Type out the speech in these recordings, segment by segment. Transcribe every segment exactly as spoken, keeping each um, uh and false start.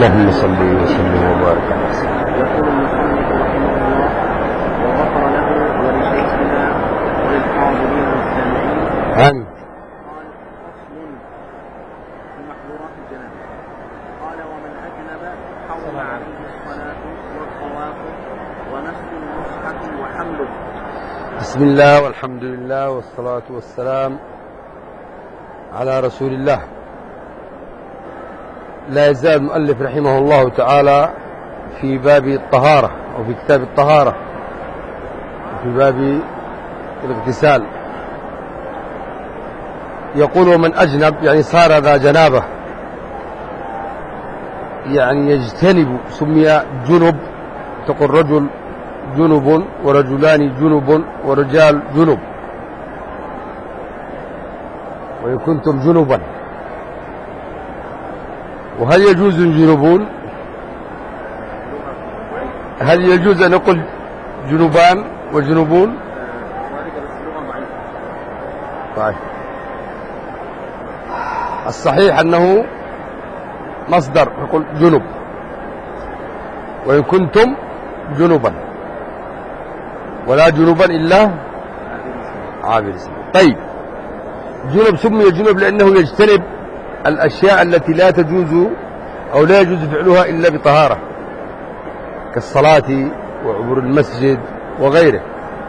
اللهم صل وسلم وبارك على سيدنا. يقول المصنف رحمه الله وغفر له ولشيخنا وللحاضرين والسامعين. آمين. قال فصل في محظورات الجنابة. قال ومن أجنب حرم عليه الصلاة والطواف ونسل المصحف وحمله. بسم الله والحمد لله والصلاة والسلام على رسول الله. لا يزال المؤلف رحمه الله تعالى في باب الطهارة أو في كتاب الطهارة في باب الاغتسال. يقول ومن أجنب يعني صار ذا جنابة، يعني يجتنب، سمي جنب، تقول رجل جنب ورجلان جنب ورجال جنب، وإن كنتم جنبا. وهل يجوز جنوبون؟ هل يجوز أن نقول جنوبان وجنوبون؟ طيب، الصحيح أنه مصدر، نقول جنب، وإن كنتم جنبا، ولا جنوبا إلا عابر السبيل. طيب، جنب سمي جنب لأنه يجتنب الأشياء التي لا تجوز أو لا يجوز فعلها إلا بطهارة، كالصلاة وعبور المسجد وغيره.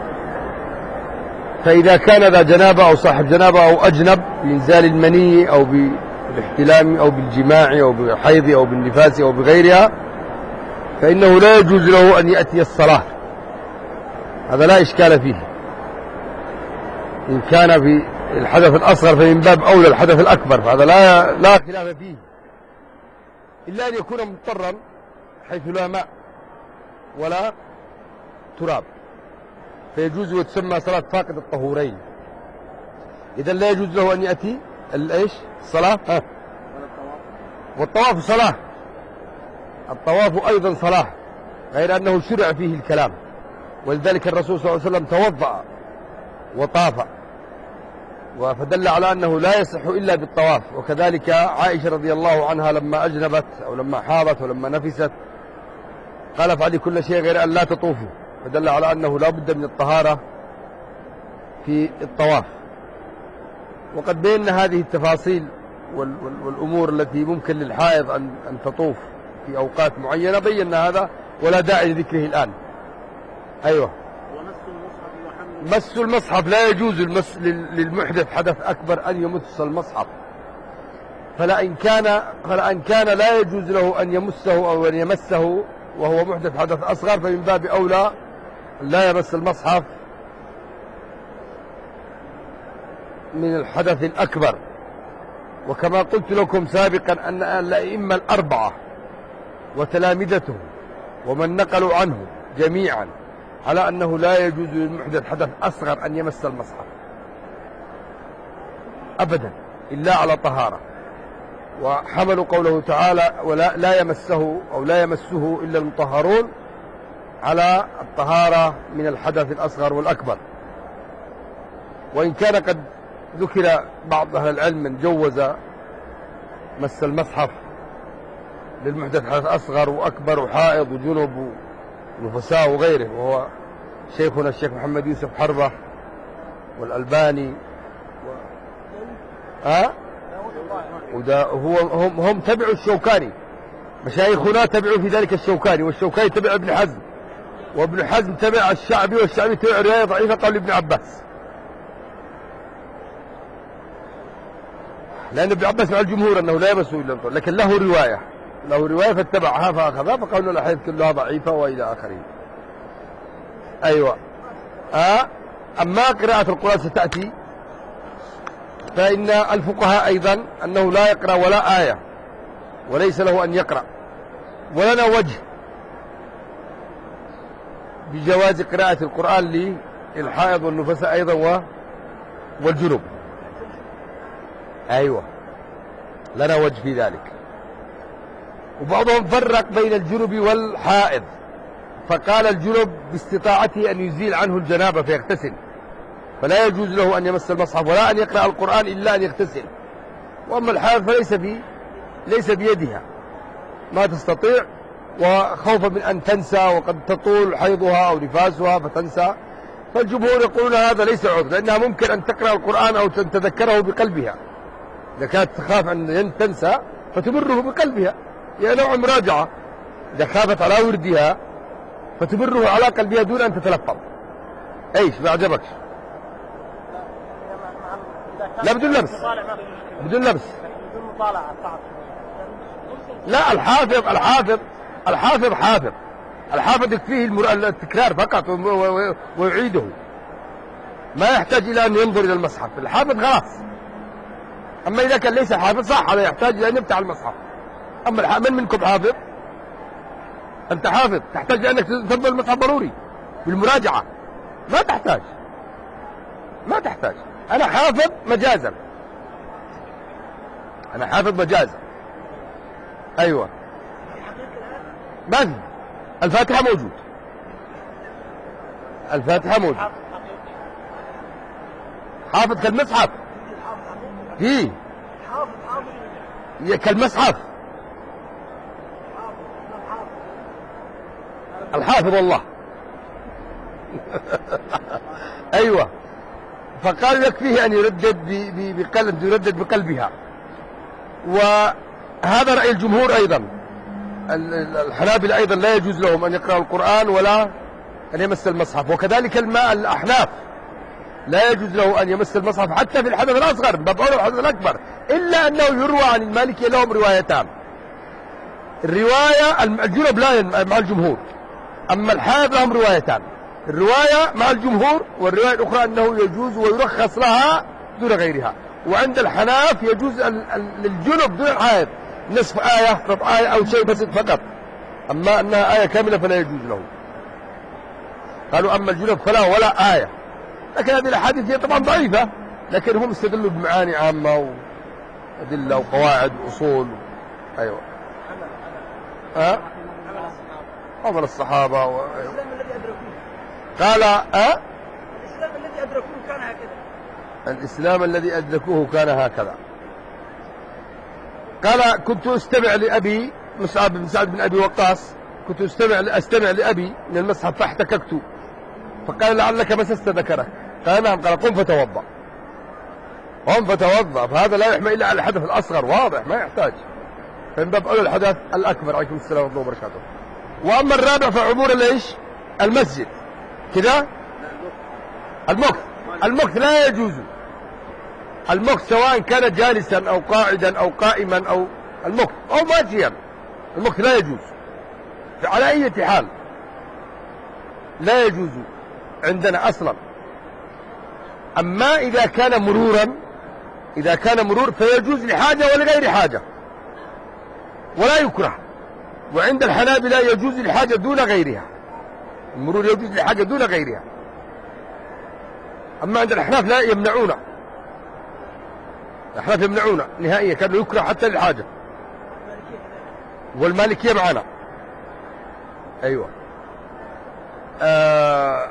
فإذا كان ذا جنابة أو صاحب جنابة أو أجنب بإنزال المني أو بالاحتلام أو بالجماع أو بالحيض أو بالنفاس أو بغيرها، فإنه لا يجوز له أن يأتي الصلاة. هذا لا إشكال فيه. إن كان في الحدث الأصغر فمن باب أولى الحدث الأكبر، فهذا لا لا خلاف فيه، إلا أن يكون مضطرا حيث لا ماء ولا تراب، فيجوز وتسمى صلاة فاقد الطهورين. إذا لا يجوز له أن يأتي الإيش الصلاة. ها. والطواف صلاة، الطواف أيضا صلاة، غير أنه شرع فيه الكلام، ولذلك الرسول صلى الله عليه وسلم توضأ وطاف، فدل على أنه لا يصح إلا بالطواف. وكذلك عائشة رضي الله عنها لما أجنبت أو لما حاضت ولما نفست قال افعلي كل شيء غير أن لا تطوفوا، فدل على أنه لا بد من الطهارة في الطواف. وقد بينا هذه التفاصيل والأمور التي ممكن للحائض أن أن تطوف في أوقات معينة، بينا هذا ولا داعي لذكره الآن. أيوة. مس المصحف لا يجوز المس للمحدث حدث أكبر أن يمس المصحف، فلا إن كان فلا إن كان لا يجوز له أن يمسه أو أن يمسه وهو محدث حدث أصغر، فمن باب أولى لا يمس المصحف من الحدث الأكبر. وكما قلت لكم سابقا أن الأئمة الأربعة وتلامذته ومن نقلوا عنه جميعا على أنه لا يجوز للمحدث حدث أصغر أن يمس المصحف أبدا إلا على طهارة، وحملوا قوله تعالى ولا لا يمسه أو لا يمسه إلا المطهرون على الطهارة من الحدث الأصغر والأكبر. وإن كان قد ذكر بعض أهل العلم من جوز مس المصحف للمحدث حدث أصغر وأكبر وحائض وجنب ونفساء وغيره، وهو شيخنا الشيخ محمد يوسف حربة والألباني و... أه؟ وده هو هم, هم تبعوا الشوكاني، مشايخنا تبعوا في ذلك الشوكاني، والشوكاني تبع ابن حزم، وابن حزم تبع الشعبي، والشعبي تبع رواية ضعيفة قال ابن عباس، لأن ابن عباس مع الجمهور أنه لا يمسه إلا الطهور، لكن له رواية له رواية فاتبعها فأخذها، فقالوا الأحاديث كلها ضعيفة وإلى آخره. أيوة. أه؟ أما قراءة القرآن ستأتي، فإن الفقهاء أيضا أنه لا يقرأ ولا آية، وليس له أن يقرأ، ولنا وجه بجواز قراءة القرآن للحائض والنفساء أيضا والجنوب. أيوة، لنا وجه في ذلك. وبعضهم فرق بين الجنب والحائض، فقال الجنب باستطاعته أن يزيل عنه الجنابة فيغتسل، فلا يجوز له أن يمس المصحف ولا أن يقرأ القرآن إلا أن يغتسل. وأما الحائض فليس بي ليس بيدها، ما تستطيع، وخوفا من أن تنسى وقد تطول حيضها أو نفاسها فتنسى. فالجمهور يقولون هذا ليس عذر، لأنها ممكن أن تقرأ القرآن أو تتذكره بقلبها. إذا كانت تخاف أن تنسى فتمره بقلبها، هي نوع مراجعة. إذا خافت على وردها فتمره على قلبها دون أن تتلفظ. ايش ما عجبك؟ لا بدون لبس، بدون لبس. لا الحافظ الحافظ الحافظ حافظ الحافظ يكفيه التكرار فقط ويعيده، ما يحتاج إلى أن ينظر إلى المصحف. الحافظ خلاص. أما إذا كان ليس حافظ صح، هذا يحتاج إلى أن يفتح المصحف. أما من منكم حافظ؟ أنت حافظ تحتاج أنك تنظر المصحف ضروري بالمراجعة. ما تحتاج ما تحتاج أنا حافظ مجازا، أنا حافظ مجازا. أيوة من الفاتحة موجود، الفاتحة موجود. حافظ كالمصحف هي كالمصحف. الحافظ والله. أيوة. فقال يكفيه أن يردد بقلب يردد بقلبها. وهذا رأي الجمهور أيضا. الحنابلة أيضا لا يجوز لهم أن يقرأوا القرآن ولا أن يمس المصحف. وكذلك الماء الأحناف لا يجوز له أن يمس المصحف حتى في الحدث الأصغر، بابعوله الحدث الأكبر، إلا أنه يروى عن المالكية لهم روايتان. الرواية الجنب لا مع الجمهور، أما الحائض لهم روايتان، الرواية مع الجمهور والرواية الأخرى أنه يجوز ويرخص لها دون غيرها. وعند الحناف يجوز للجنب دون الحائض نصف آية ربع آية أو شيء بسيط فقط، أما أنها آية كاملة فلا يجوز له. قالوا أما الجنب فلا ولا آية. لكن هذه الأحاديث هي طبعا ضعيفة، لكن هم استدلوا بمعاني عامة وأدلة وقواعد وأصول. أيوة. ها؟ عمل الصحابة و... الإسلام الذي أدركوه. قال أه؟ الإسلام الذي أدركوه كان هكذا. الإسلام الذي أدركوه كان هكذا. قال كنت أستمع لأبي مصعب بن سعد بن أبي وقاص، كنت أستمع أستمع لأبي من المصحف فاحتككت، فقال لعلك مسست ذكرك. قال نعم. قال قم فتوضأ. قم فتوضأ. فهذا لا يحمل إلا على الحدث الأصغر، واضح ما يحتاج. فمن باب أولى الحدث الأكبر. عليكم السلام ورحمة الله وبركاته. وأما الرابع فعبور ليش المسجد كذا. المكث المكث لا يجوز. المكث سواء كان جالسا أو قاعدا أو قائما أو المكث أو ماشيا، المكث لا يجوز على أي حال، لا يجوز عندنا أصلا. أما إذا كان مرورا، إذا كان مرور فيجوز لحاجة ولغير حاجة ولا يكره. وعند الحنابلة يجوز لحاجة دون غيرها، المرور يجوز لحاجة دون غيرها. أما عند الأحناف لا، يمنعون. الأحناف يمنعون نهائيا، كانوا يكره حتى للحاجة. والمالكية معنا. أيوة. آه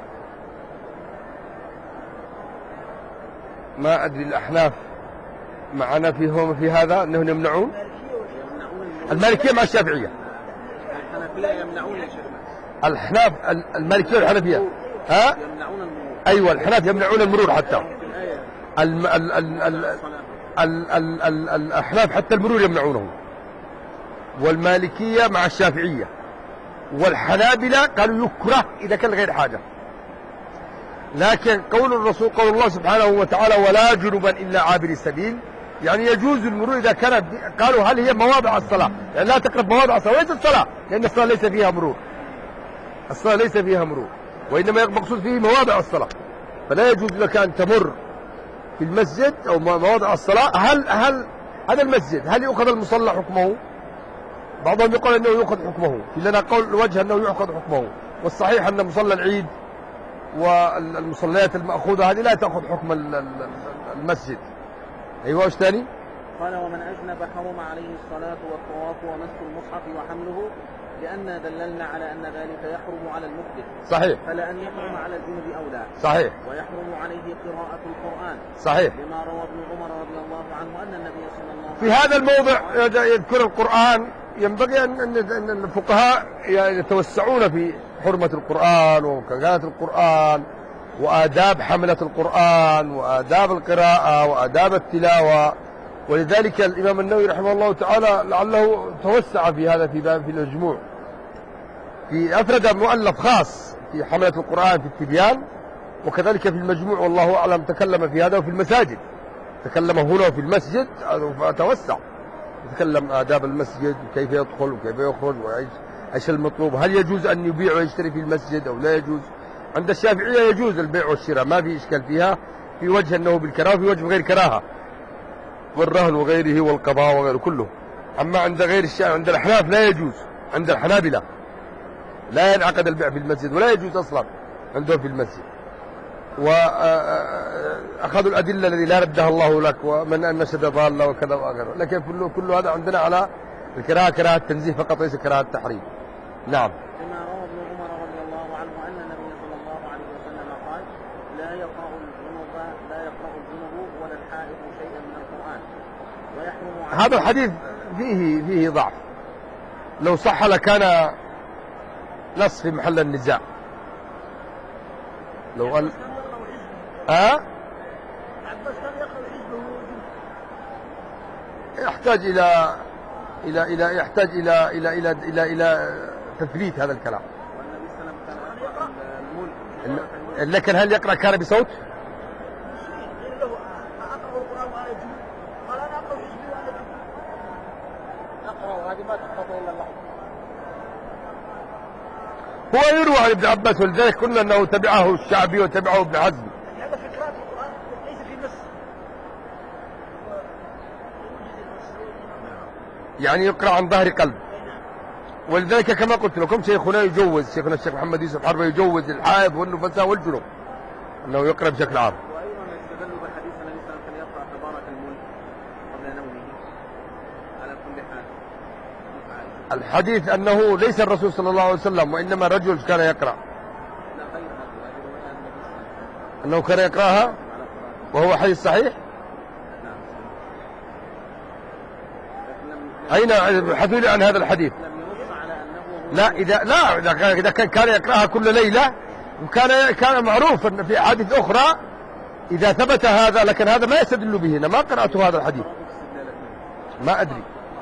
ما أدري الأحناف معنا فيهم في هذا أنهم يمنعون. المالكية مع الشافعية. الحنفية يمنعون يا شيخ. الأحناف المالكية والحنفية ها؟ يمنعون المرور. أيوة الحناف يمنعون المرور حتى. الم... ال... ال... ال... ال... ال... ال... الأحناف حتى المرور يمنعونه. والمالكية مع الشافعية. والحنابلة قالوا يكره إذا كان غير حاجة. لكن قول الرسول قول الله سبحانه وتعالى ولا جنبا إلا عابر السبيل، يعني يجوز المرور إذا كانت. قالوا هل هي مواضع الصلاة؟ يعني لا تقرب مواضع الصلاة، وليس الصلاة، لأن الصلاة ليس فيها مرور. الصلاة ليس فيها مرور، وإنما المقصود فيه مواضع الصلاة. فلا يجوز لك أن تمر في المسجد أو مواضع الصلاة. هل هل هذا المسجد هل يؤخذ المصلى حكمه؟ بعضهم يقول أنه يؤخذ حكمه، في لنا قول الوجه أنه يؤخذ حكمه، والصحيح أن مصلى العيد والمصليات المأخوذة هذه لا تأخذ حكم المسجد. أيوة. إيش ثاني؟ قال ومن أجنب حرم عليه الصلاة والطواف ومس المصحف وحمله، لأن دللنا على أن ذلك يحرم على المحدث. صحيح. فلا أن يحرم على الجنب أولى. صحيح. ويحرم عليه قراءة القرآن. صحيح. لما روى ابن عمر رضي الله عنه أن النبي صلى الله عليه وسلم في هذا الموضع يذكر القرآن ينبغي أن الفقهاء يتوسعون في حرمة القرآن وكانت القرآن وآداب حملة القرآن وآداب القراءة وآداب التلاوة. ولذلك الإمام النووي رحمه الله تعالى لعله توسع في هذا في باب في المجموع، في أفرد مؤلف خاص في حملة القرآن في التبيان، وكذلك في المجموع والله أعلم تكلم في هذا. وفي المساجد تكلم هنا في المسجد فتوسع، يتكلم آداب المسجد وكيف يدخل وكيف يخرج وإيش المطلوب، هل يجوز أن يبيع ويشتري في المسجد أو لا يجوز. عند الشافعية يجوز البيع والشراء، ما في إشكال فيها، في وجه أنه بالكراهة وفي وجه غير كراهة، والرهن وغيره والقضاء وغيره كله. أما عند غير الشافعية عند الأحناف لا يجوز، عند الحنابلة لا ينعقد البيع في المسجد ولا يجوز أصلا عندهم في المسجد. وأخذوا الأدلة التي لا ردها الله لك ومن أنشد ضالة وكذا وغيره، لكن كله كل هذا عندنا على الكراهة كراهة تنزيه فقط ليس كراهة تحريم. نعم. كما روى ابن عمر رضي الله عنه أن النبي صلى الله عليه وسلم قال: لا يقرأ الجنوب لا يقرأ الجنوب ولا الحائض شيئا من القرآن ويحرم. هذا الحديث فيه فيه ضعف، لو صح لكان نص في محل النزاع. لو قال ها يحتاج إلى إلى إلى يحتاج إلى إلى إلى إلى إلى تثبيت هذا الكلام. لكن هل يقرأ كان بصوت؟ هو يروى عن ابن عباس، ولذلك قلنا أنه تبعه الشعبي وتبعه ابن حزم. هذا في قراءة القرآن ليس في نص، يعني يقرأ عن ظهر قلب. ولذلك كما قلت لكم شيخنا يجوز، شيخنا الشيخ محمد يوسف حربة يجوز الحائض والنفساء والجنوب أنه يقرأ بشكل عام. وأيضا يستدل بحديث النبي صلى الله عليه وسلم يقرأ تبارك الملك قبل نومه على كل حال. الحديث أنه ليس الرسول صلى الله عليه وسلم وإنما رجل كان يقرأ، أنه كان يقرأها وهو حديث صحيح. أين حدثوا لي عن هذا الحديث؟ لا إذا لا إذا كان كان يقرأها كل ليلة، وكان كان معروف أن في أحاديث أخرى إذا ثبت هذا، لكن هذا ما يستدل به. أنا ما قرأت هذا الحديث، ما أدري.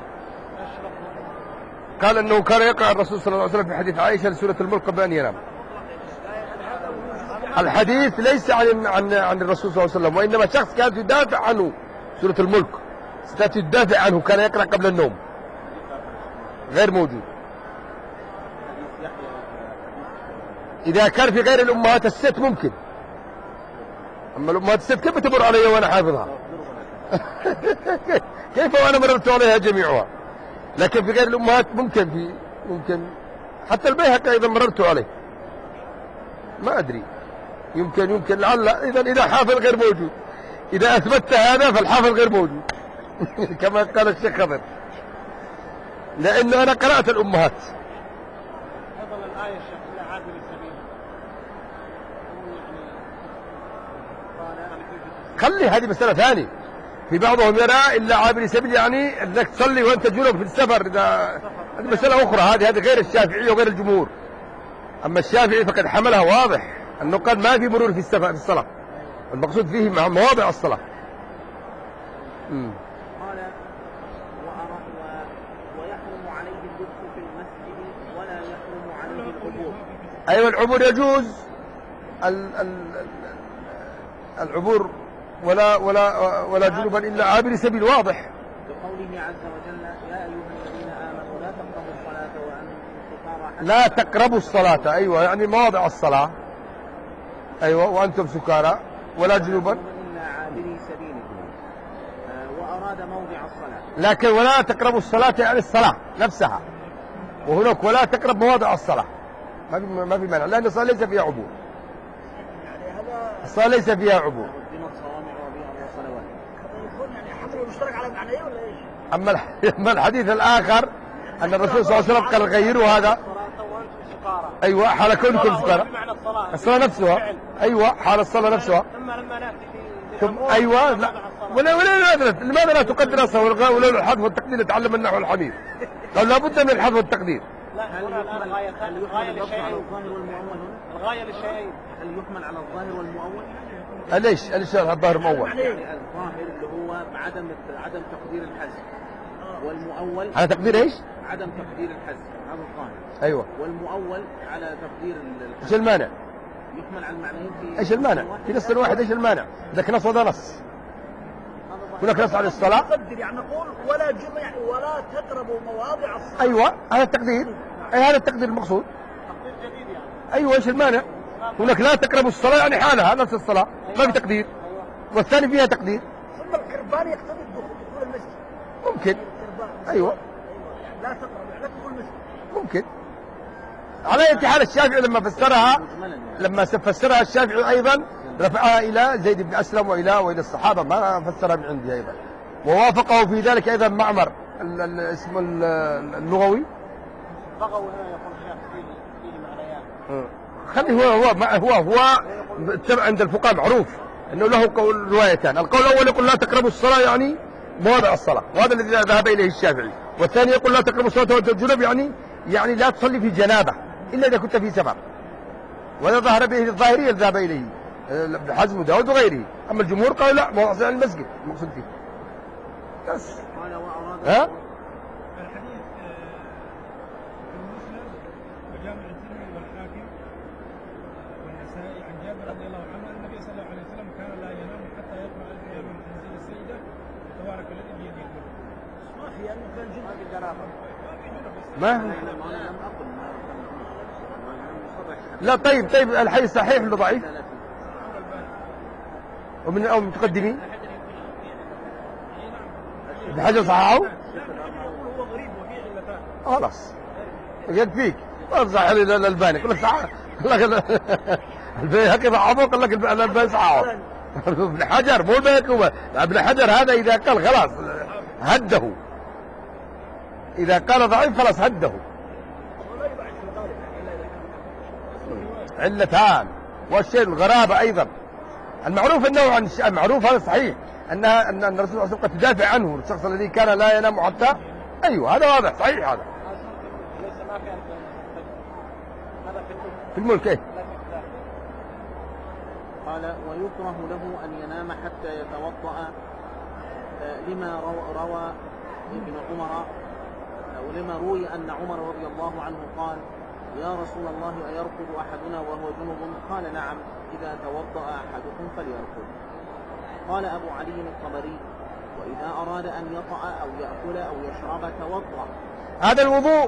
قال أنه كان يقرأ الرسول صلى الله عليه وسلم في حديث عائشة لسورة الملك قبل أن ينام. الحديث ليس عن عن عن الرسول صلى الله عليه وسلم، وإنما شخص كان يدافع عنه. سورة الملك كانت تدافع عنه، كان يقرأ قبل النوم، غير موجود. إذا كان في غير الأمهات الست ممكن، أما الأمهات الست كيف تمر علي وأنا حافظها؟ كيف وأنا مررت عليها جميعها؟ لكن في غير الأمهات ممكن، في ممكن حتى البيهقي أيضا مررت عليه، ما أدري، يمكن يمكن لعل إذا إذا حافظ غير موجود، إذا أثبتت هذا فالحافظ غير موجود. كما قال الشيخ خضر، لأنه أنا قرأت الأمهات. فضل الآية الشيخ عابر السبيل، خلي هذه مسألة ثانية. في بعضهم يرى إلا عابر سبيل يعني أنك تصلي وأنت جنوب في السفر، إذا هذه مسألة أخرى، هذه هذه غير الشافعي وغير الجمهور. أما الشافعي فقد حملها واضح أنه قال ما في مرور في السفر في الصلاة، المقصود فيه مع مواضع الصلاة. امم قال ويحرم عليه اللبس في المسجد ولا يحرم عليه العبور. أيوة العبور يجوز، ال ال العبور ولا ولا ولا جنوبا إلا عابر سبيل، واضح. بقوله عز وجل: يا أيها الذين آمنوا لا تقربوا الصلاة وأنتم سكارى. لا تقربوا الصلاة، أيوة يعني مواضع الصلاة، أيوة وأنتم سكارى ولا جنوبا إلا عابري سبيل. وأراد موضع الصلاة، لكن ولا تقربوا الصلاة يعني الصلاة نفسها، وهناك ولا تقرب مواضع الصلاة، ما في ما في مانع، لأن الصلاة ليس فيها عبور، الصلاة ليس فيها عبور. أما أما الحديث الآخر أن الرسول صلى الله عليه وسلم قال غيروا هذا، أيوة حال كونكم سكارى، الصلاة نفسها، أيوة حال الصلاة نفسها. ثم أيوة لا ولا ولا لماذا لا تقدر الصلاة ولولا الحذف والتقدير يتعلم النحو الحديث؟ قال لابد من الحذف والتقدير. لا هل هنا الآن يحمل الغاية هل الغاية يحمل اللفظ على للشيئين. الظاهر والمؤول؟ الغاية للشيئين. هل يحمل على الظاهر والمؤول؟ ليش؟ ليش الظاهر مؤول؟ يعني الظاهر اللي هو عدم عدم تقدير الحذف، والمؤول على تقدير ايش؟ عدم تقدير الحذف، هذا الظاهر. ايوه. والمؤول على تقدير الحذف. ايش المانع؟ يحمل على المعنيين في ايش المانع؟ في نص واحد ايش المانع؟ ذاك نص وهذا نص. هناك نص على الصلاة. نقدر يعني نقول ولا جمع ولا تقربوا مواضع الصلاة. ايوه هذا التقدير، اي هذا التقدير المقصود. تقدير جديد يعني. ايوه ايش المانع؟ هناك لا تقربوا الصلاة يعني حالها نفس الصلاة ما في تقدير، والثاني فيها تقدير. ثم القربان يقتضي دخول المسجد. ممكن. القربان. ايوه. لا تقرب يعني لا تدخل المسجد. ممكن. على اي حال الشافعي لما فسرها لما فسرها الشافعي ايضا رفعها الى زيد بن اسلم والى والى الصحابه، ما فسرها من عندي ايضا. ووافقه في ذلك ايضا معمر اسمه اللغوي. بغوا هنا يقول الشيخ فيه فيه معنيان. خلي هو هو هو هو عند الفقهاء معروف انه له قول روايتان، القول الاول يقول لا تقربوا الصلاه يعني مواضع الصلاه، وهذا الذي ذهب اليه الشافعي، والثاني يقول لا تقربوا الصلاه وانتم جنب يعني يعني لا تصلي في جنابه الا اذا كنت في سفر، وهذا ظهر به الظاهريه ذهب اليه ابن حزم وداود وغيره. اما الجمهور قالوا لا مواضع المسجد المقصود فيه بس. قال وأراد ها؟ الحديث في المسند وجامع الترمذي والحاكم والنسائي عن جابر رضي الله عنه ان النبي صلى الله عليه وسلم كان لا ينام حتى يقرا القيام من تنزيل السجده تبارك الذي بيده الملك. ما في انه كان جزء هذه الجنابة. ما هو أنا لم أقل ما لا. طيب طيب الحديث صحيح ولا ضعيف؟ لا لا في ومن او متقدمين ابن حجر صححه؟ هو غريب وفيه علتان. خلاص يكفيك. ارجع على الالباني يقول لك صحيح، يقول لك البيهقي ضعفه يقول لك الالباني صححه. ابن حجر مو البيهقي، ابن حجر هذا اذا قال خلاص هده، اذا قال ضعيف خلاص هده. ولا يبعد في الغالب الا اذا كان علتان، والشيء الغرابه ايضا المعروف انه عن المعروف هذا صحيح انها ان الرسول صلى الله عليه وسلم قد تدافع عنه الشخص الذي كان لا ينام حتى. ايوه هذا واضح صحيح. هذا ليس ما كان هذا في في الملك ايه؟ قال ويكره له أن ينام حتى يتوضأ لما رو- روى ابن عمر أو لما روي أن عمر رضي الله عنه قال يا رسول الله أيرقد أحدنا وهو جنب؟ قال نعم إذا توضأ أحدكم فليرقد. قال أبو علي الطبري وإذا أراد أن يطأ أو يأكل أو يشرب توضأ. هذا الوضوء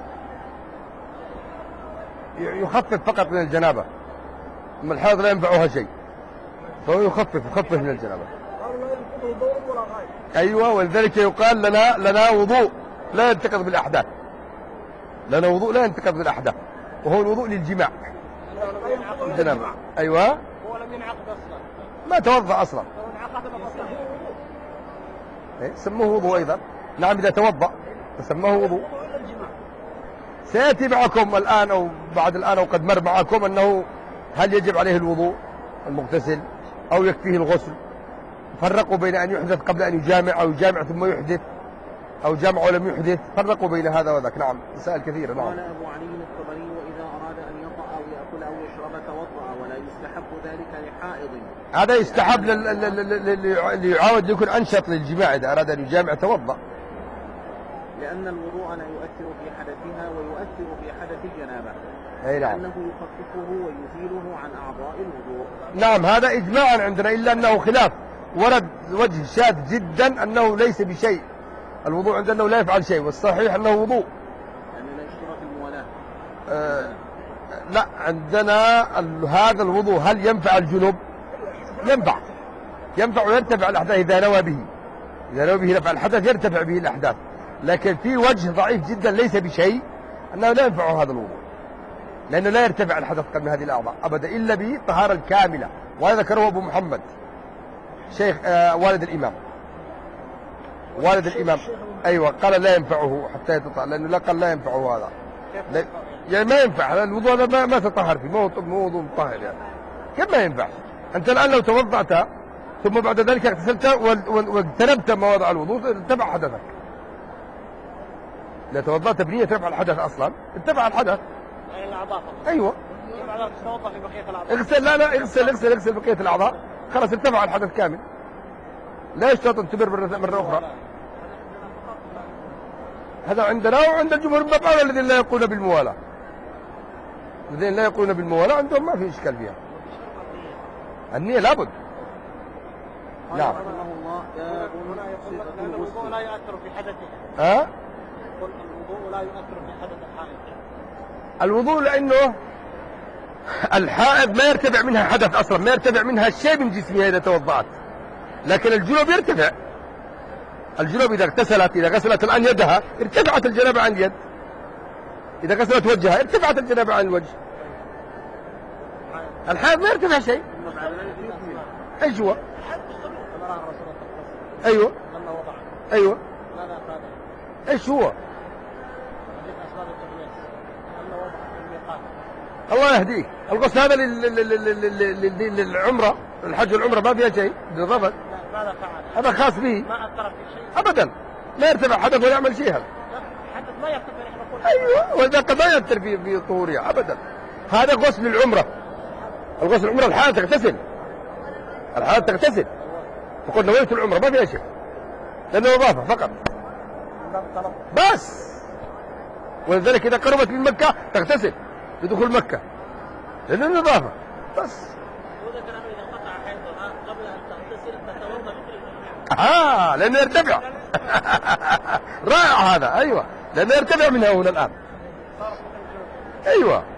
يخفف فقط من الجنابه، اما الحائض لا ينفعها شيء، فهو يخفف يخفف من الجنابه. قالوا لا ينقضه دور ولا غاية. ايوه ولذلك يقال لنا لنا وضوء لا ينتقض بالاحداث، لنا وضوء لا ينتقض بالاحداث، وهو الوضوء للجماع الجنابه. ايوه هو لم ينعقد اصلا. ما توضا اصلا. لو انعقد فصله. إيه؟ سموه وضوء ايضا. نعم اذا توضا فسموه وضوء. إلا الجماع. سياتي معكم الان او بعد الان او قد مر معكم انه هل يجب عليه الوضوء المغتسل او يكفيه الغسل. فرقوا بين ان يحدث قبل ان يجامع او يجامع ثم يحدث او جامع ولم يحدث، فرقوا بين هذا وذاك. نعم مسائل كثيره. نعم. قال أبو علي الطبري وإذا أراد أن يطأ أو يأكل أو يشرب توضأ ولا يستحب ذلك لحائض. هذا يستحب لل- لل- لل- لل- ليعاود ليكون انشط للجماع، اذا اراد ان يجامع توضا. لأن الوضوء لا يؤثر في حدثها ويؤثر في حدث الجنابة، اي نعم. لأنه يخففه ويزيله عن أعضاء الوضوء. نعم هذا اجماعا عندنا، الا انه خلاف ورد وجه شاذ جدا انه ليس بشيء، الوضوء عندنا لا يفعل شيء، والصحيح انه وضوء. يعني لا يشترط الموالاة. آه لا عندنا ال- هذا الوضوء هل ينفع الجنوب؟ ينفع ينفع ويرتفع الاحداث اذا نوى به، اذا نوى به نفع الحدث يرتفع به الاحداث، لكن في وجه ضعيف جدا ليس بشيء انه لا ينفع هذا الوضوء، لانه لا يرتفع الحدث قد من هذه الاعضاء ابدا الا بالطهاره الكامله، وهذا ذكره ابو محمد شيخ آه والد الامام والد الامام ايوه قال لا ينفعه حتى يتطهر، لانه لا قال لا ينفعه هذا، لا يعني ما ينفع هذا الوضوء، هذا ما, ما تطهر فيه، مو مو وضوء مطهر يعني. كيف ما ينفع؟ انت الان لو توضأت ثم بعد ذلك اغتسلت واجتنبت مواضع الوضوء ارتفع حدثك. إذا توضأت بنية رفع الحدث أصلا ارتفع الحدث. يعني الأعضاء فقط. أيوة. بعد ذلك تتوضأ في بقية الأعضاء. اغسل لا لا اغسل اغسل اغسل بقية الأعضاء خلاص ارتفع الحدث كامل. لا يشترط أن تبر مرة, مرة أخرى. هذا عندنا وعند الجمهور من باب أولى الذين لا يقولون بالموالاة. الذين لا يقولون بالموالاة عندهم ما في إشكال فيها. النية لابد. نعم. رحمه الله باب صفة الوضوء لا يؤثر في حدثه. ها؟ الوضوء لا يؤثر في حدث الحائض. الوضوء لأنه الحائض ما يرتفع منها حدث أصلا، ما يرتفع منها شيء من جسمها إذا توضأت. لكن الجنوب يرتفع. الجنوب إذا اغتسلت، إذا غسلت الآن يدها ارتفعت الجنابة عن اليد. إذا غسلت وجهها ارتفعت الجنابة عن الوجه. الحائض ما يرتفع شيء. ايش هو؟ ايوه ايوه ايش هو؟ الله يهديك. الغسل هذا للعمرة، الحج والعمرة ما فيها شيء بالضبط. هذا خاص به. ما أثر في شيء ابدا، ما يرتفع حدث ولا يعمل شيء هذا. حدث ما يرتفع. ايوه، وإذا قد ما يأثر في في طهورها ابدا. هذا غسل العمرة. الغسل العمرة الحائض تغتسل. الحائض تغتسل. تقول نويت العمرة ما فيها شيء. لأنه إضافة فقط. بس. ولذلك إذا قربت من مكة تغتسل لدخول مكة. لأنه إضافة. بس. آه لأنه يرتفع. رائع هذا. أيوة. لأنه يرتفع منها هنا الآن. أيوة.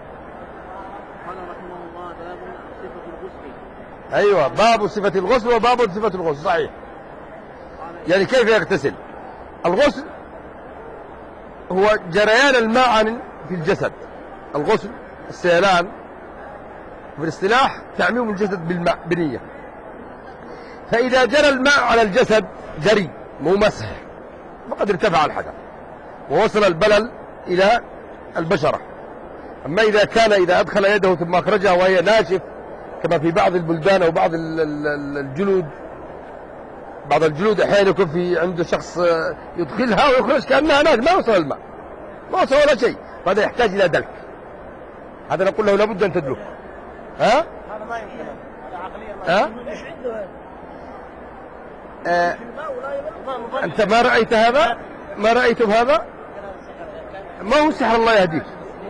أيوة باب صفة الغسل وباب صفة الغسل صحيح. يعني كيف يغتسل؟ الغسل هو جريان الماء في الجسد. الغسل السيلان في الاصطلاح تعميم الجسد بالماء بنية. فإذا جرى الماء على الجسد جري مو مسح فقد ارتفع الحدث ووصل البلل إلى البشرة. أما إذا كان إذا أدخل يده ثم أخرجها وهي ناشف كما في بعض البلدان أو بعض الجلود، بعض الجلود أحيانا يكون في عنده شخص يدخلها ويخرج كأنها ناشف ما وصل الماء ما وصل ولا شيء، فهذا يحتاج إلى دلك. هذا نقول له لابد أن تدلك. ها؟ هذا ما يمكن. هذا عقليا ما ها؟ آه. أنت ما رأيت هذا؟ ما رأيتم هذا؟ ما هو سحر الله يهديك.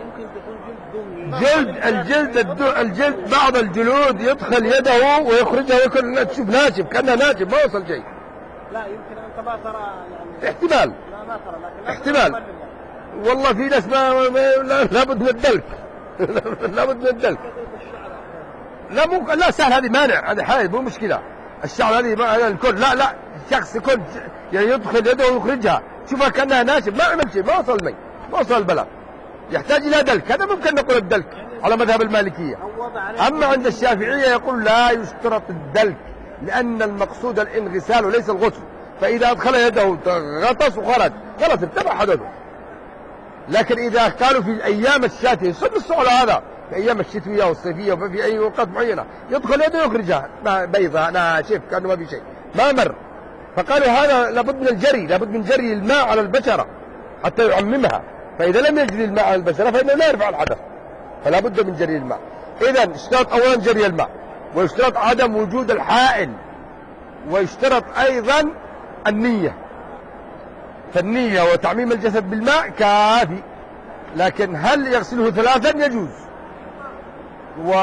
جلد الجلد الجلد بعض الجلود يدخل يده ويخرجها ويكون تشوف ناشف كأنها ناشف ما وصل شيء. لا يمكن أنت ما ترى يعني. احتمال. لا ما ترى لكن احتمال. والله في ناس ما, ما لابد من الدلك. لابد من الدلك. لا مو لا سهل هذه مانع هذه حاجة مو مشكلة. الشعر هذه ما الكل لا لا شخص يكون يعني يدخل يده ويخرجها شوفها كأنها ناشف ما عمل شيء ما وصل المي ما وصل البلاغ يحتاج إلى دلك. هذا ممكن نقول الدلك على مذهب المالكية. أما عند الشافعية يقول لا يشترط الدلك لأن المقصود الانغسال وليس الغسل. فإذا أدخل يده غطس وخرج خلاص ارتفع حدثه. لكن إذا كانوا في الأيام الشاتية صد السؤال هذا في أيام الشتوية والصيفية وفي أي وقت معينة يدخل يده يخرجها بيضة ناشف كأنه ما في شيء ما مر. فقالوا هذا لابد من الجري لابد من جري الماء على البشرة حتى يعممها. فإذا لم يجري الماء على البشرة فإنه لا يرفع الحدث فلا بد من جري الماء. إذن اشترط أولا جري الماء ويشترط عدم وجود الحائل ويشترط أيضا النية. فالنية وتعميم الجسد بالماء كافي. لكن هل يغسله ثلاثا يجوز و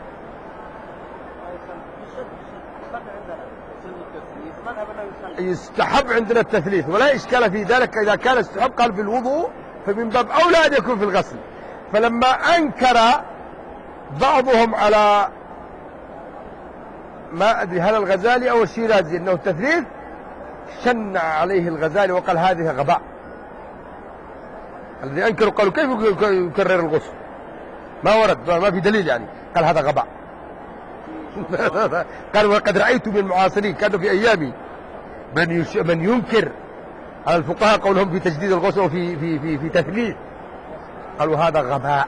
يستحب عندنا التثليث ولا إشكال في ذلك. إذا كان استحب قال في الوضوء فمن باب أولى أن يكون في الغسل. فلما أنكر بعضهم على ما أدري هل الغزالي أو الشيرازي أنه التثليث شنع عليه الغزالي وقال هذه غباء. الذي أنكروا قالوا كيف يكرر الغسل ما ورد ما في دليل يعني قال هذا غباء. قال وقد رأيت من المعاصرين كانوا في أيامي من يش... من ينكر على الفقهاء قولهم في تجديد الغسل وفي في في في تثليث قالوا هذا غباء.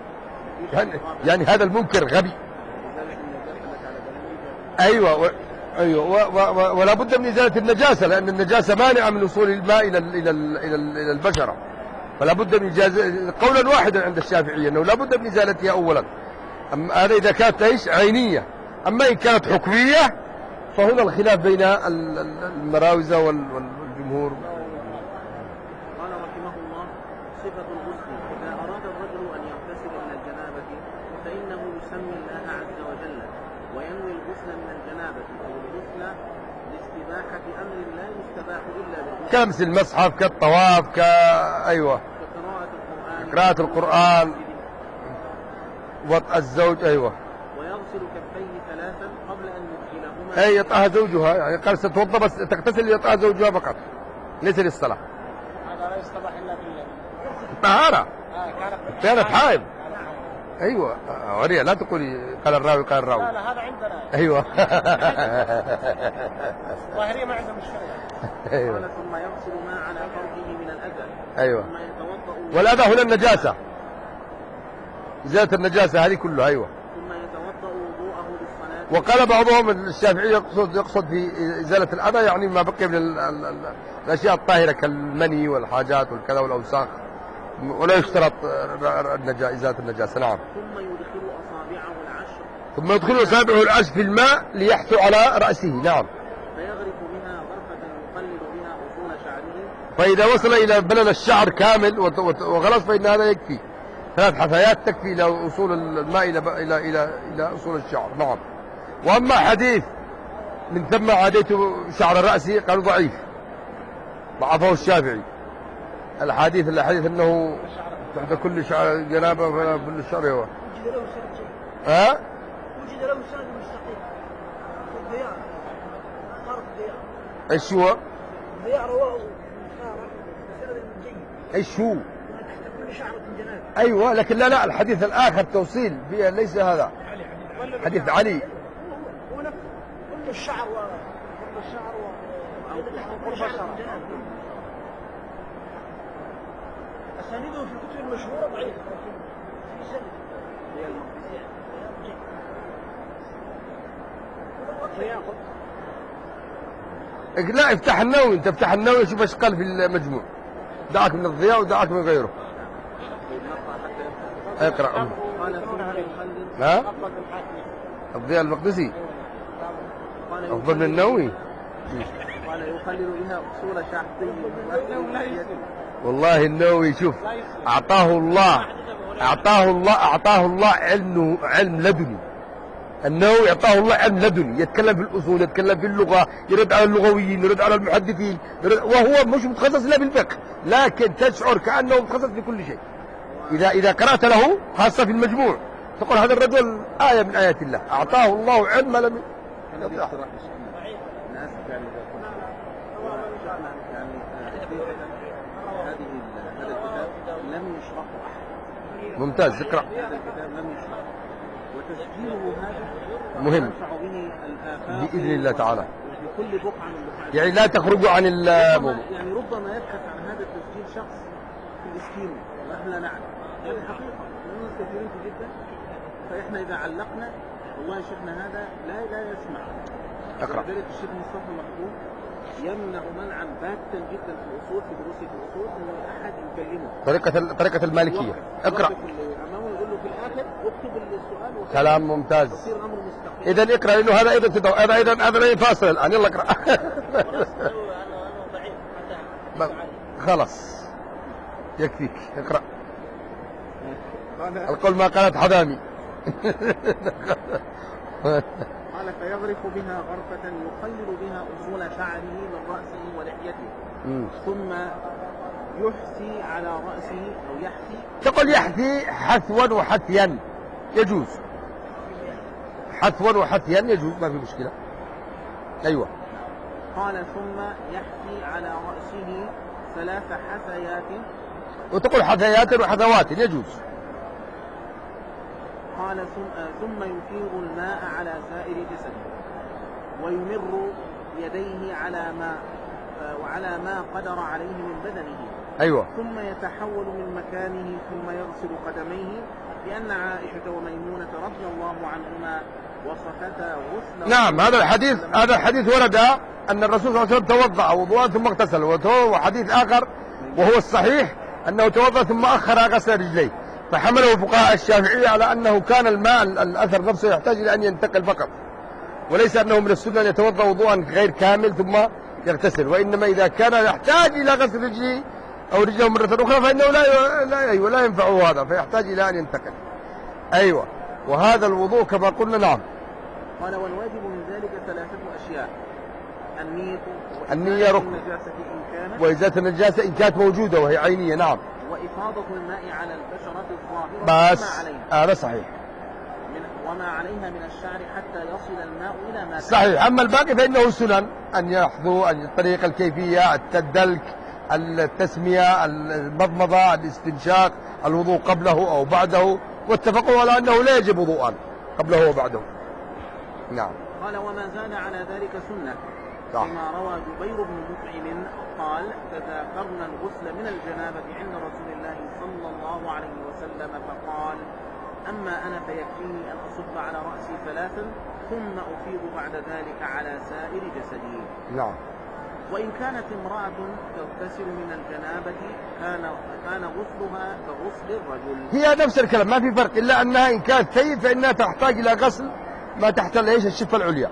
يعني, يعني هذا المنكر غبي. أيوة و... أيوة و و ولا بد من إزالة النجاسة، لأن النجاسة مانعة من وصول الماء إلى إلى إلى إلى البشرة، فلا بد من إزالة قولا واحدا عند الشافعية أنه لا بد من إزالتها أولا. أما هذا إذا كانت ايش عينية، أما إن كانت حكمية فهنا الخلاف بين المراوزة والجمهور. قال رحمه الله: صفة الغسل: إذا أراد الرجل أن يغتسل من الجنابة فإنه يسمي الله عز وجل وينوي الغسل من الجنابة أو الغسل لاستباحة أمر لا يستباح إلا بالغسل، كمس المصحف، كالطواف، ك أيوة كقراءة القرآن، قراءة القرآن، وطأ الزوج. أيوة. ويغسل كفيه ثلاثا قبل أن يدخلهما. أي يطأها زوجها، يعني قال ستوضأ بس تغتسل يطأها زوجها فقط، ليس للصلاة. هذا لا يصطبح إلا بالله. طهارة. آه كانت حائض. أيوة وريا لا تقولي قال الراوي قال الراوي. لا لا هذا عندنا. أيوة. الظاهرية ما عندهم الشريعة. أيوة. قال: ثم يغسل ما على فرجه من الأذى. أيوة. ثم يتوضأ. والأذى هنا النجاسة، إزالة النجاسة هذه كلها. أيوة. ثم يتوضأ وضوءه للصلاة. وقال بعضهم الشافعي يقصد يقصد في إزالة الأذى يعني ما بقي من ال ال ال الأشياء الطاهرة كالمني والحاجات والكذا والأوساخ، ولا يشترط النجا إزالة النجاسة. نعم. ثم يدخل أصابعه العشر. ثم يدخل أصابعه العشر في الماء ليحثو على رأسه. نعم. فيغرف بها غرفة يقلل بها أصول شعره. فإذا وصل إلى بلل الشعر كامل وغلص فإن هذا يكفي، ثلاث حثيات تكفي إلى وصول الماء إلى إلى إلى إلى أصول الشعر. نعم. وأما حديث من ثم عاديت شعر رأسي قالوا ضعيف، ضعفه الشافعي. الحديث الحديث أنه تحت كل شعر جنابه فلا كل الشعر هو. وجد له سند شيء. ها؟ وجد له سند مستقيم. الضياء. طرف الضياء. ايش هو؟ الضياء رواه البخاري بسند جيد. ايش هو؟ تحت كل شعرة جنابه. ايوه لكن لا لا الحديث الآخر توصيل فيه ليس هذا. حديث علي. هو نفسه كل الشعر و كل الشعر و تحت كل شعرة جنابه. أسانيده في الكتب المشهورة ضعيفة لكن في سند. لا افتح النووي، انت افتح النووي شوف ايش قال في المجموع. دعك من الضياء ودعك من غيره. اقرأ. قال: ثم يخلل. ها؟ الضياء المقدسي أفضل من النووي. قال: يخلل بها أصول شعره. والله النووي شوف أعطاه الله أعطاه الله أعطاه الله علم علم لدني. النووي أعطاه الله علم لدني، يتكلم في الأصول، يتكلم في اللغة، يرد على اللغويين، يرد على المحدثين، يرد وهو مش متخصص لا بالفقه، لكن تشعر كأنه متخصص في كل شيء. إذا إذا قرأت له خاصة في المجموع تقول هذا الرجل آية من آيات الله، أعطاه الله علم لم يطلع. لم يشرحه أحد. ممتاز. اقرأ. هذا الكتاب لم يشرحه، وتسجيله هذا مهم ينفع به الآفاق بإذن الله تعالى. في كل بقعة من بقاع. يعني لا تخرجوا عن ال يعني ربما يبحث عن هذا التسجيل شخص في الإسكيمو ونحن لا نعلم. هذه حقيقة لأنه كثيرين جدا، فإحنا إذا علقنا والله شيخنا هذا لا لا يسمع. اقرأ. لذلك الشيخ مصطفى المخدوم يمنع منعا باتا جدا في الأصول، في دروس الأصول، إنه أحد يكلمه. طريقة طريقة المالكية. اقرأ. أمامه يقول له في الآخر اكتب السؤال وخلاص. كلام ممتاز. يصير الأمر مستقيم. إذا اقرأ لأنه هذا أيضا تدو... هذا أيضا هذا فاصل الآن. يلا اقرأ. خلاص يكفيك. اقرأ. القول ما قالت حدامي. قال: فيغرف بها غرفة يخلل بها أصول شعره من رأسه ولحيته. مم. ثم يحثي على رأسه أو يحثي. تقول يحثي حثوا وحثيا يجوز، حثوا وحثيا يجوز ما في مشكلة. أيوة. قال: ثم يحثي على رأسه ثلاث حثيات. وتقول حثيات وحثوات يجوز. قال: ثم يفيض الماء على سائر جسده ويمر يديه على ما وعلى ما قدر عليه من بدنه. أيوة. ثم يتحول من مكانه ثم يغسل قدميه، لأن عائشة وميمونة رضي الله عنهما وسكت غسل. نعم، هذا الحديث هذا الحديث ورد أن الرسول صلى الله عليه وسلم توضأ وضوءا ثم اغتسل، وحديث آخر وهو الصحيح أنه توضأ ثم أخر غسل رجليه، فحمله فقهاء الشافعية على أنه كان الماء الأثر نفسه يحتاج إلى أن ينتقل فقط، وليس أنه من السنة أن يتوضأ وضوءا غير كامل ثم يغتسل، وإنما إذا كان يحتاج إلى غسل رجله أو رجله مرة أخرى فإنه لا لا أيوة لا ينفعه هذا، فيحتاج إلى أن ينتقل. أيوة، وهذا الوضوء كما قلنا. نعم. قال والواجب من ذلك ثلاثة أشياء: النية، النية ركن، النجاسة إن كانت، وإزالة النجاسة إن كانت موجودة وهي عينية. نعم. وإفاضة الماء على البشرة الظاهرة بس وما عليها. هذا صحيح. من وما عليها من الشعر حتى يصل الماء إلى ما صحيح. أما الباقي فإنه سنن، أن يحظوا أن طريق الكيفية، التدلك، التسمية، المضمضة، الاستنشاق، الوضوء قبله أو بعده، واتفقوا على أنه لا يجب وضوءا قبله وبعده. نعم. قال وما زاد على ذلك سنة، صح. كما روى جبير بن مطعم قال تذاكرنا الغسل من الجنابة عند رسول الله صلى الله عليه وسلم فقال أما أنا فيكفيني أن أصب على رأسي ثلاثا ثم أفيض بعد ذلك على سائر جسدي. نعم. وإن كانت امرأة تغتسل من الجنابة كان كان غسلها كغسل الرجل. هي نفس الكلام، ما في فرق، إلا أنها إن كانت ثيب فإنها تحتاج إلى غسل ما تحت ايش الشفة العليا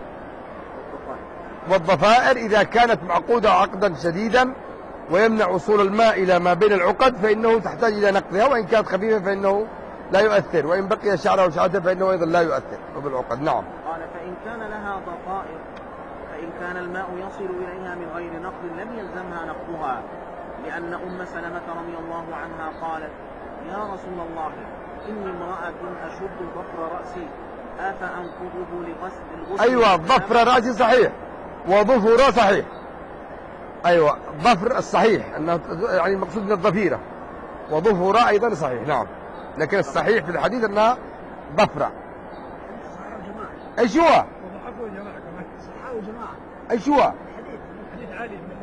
والضفائر إذا كانت معقودة عقدا شديدا ويمنع وصول الماء إلى ما بين العقد فإنه تحتاج إلى نقضها، وإن كانت خفيفة فإنه لا يؤثر، وإن بقي شعرها وشعرتها فإنه أيضا لا يؤثر وبالعقد. نعم. قال فإن كان لها ضفائر فإن كان الماء يصل إليها من غير نقض لم يلزمها نقضها، لأن أم سلمة رضي الله عنها قالت يا رسول الله إني امرأة أشد ضفر رأسي أفأنقضه لغسل الغسل؟ أيوة، ضفر رأسي صحيح وظفر صحيح. أيوة، ضفر الصحيح أنه يعني المقصود من الضفيرة، وظفر أيضا صحيح. نعم، لكن الصحيح في الحديث أنها ضفرة. أيش هو؟ وضحكوا يا جماعة كمان. صحاوي جماعة. أيش هو؟ حديث عالي من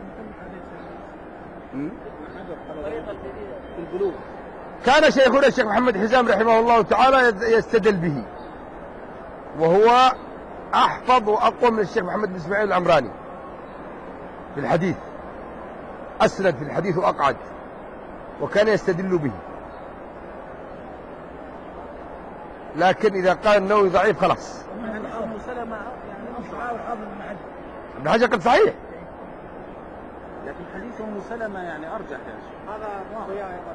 طريقة في البلوغ. كان شيخنا الشيخ محمد حزام رحمه الله تعالى يستدل به، وهو أحفظ وأقوى من الشيخ محمد بن إسماعيل العمراني في الحديث، أسند في الحديث وأقعد، وكان يستدل به. لكن إذا قال النووي ضعيف خلاص. يعني أم سلمة يعني صحاوي حافظ ابن حجر. ابن حجر قال صحيح، لكن حديث أم سلمة يعني أرجح يا شيخ. هذا ضياع أيضا.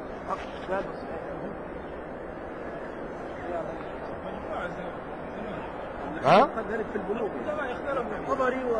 ها؟ قد ذلك في البلوغ طبري و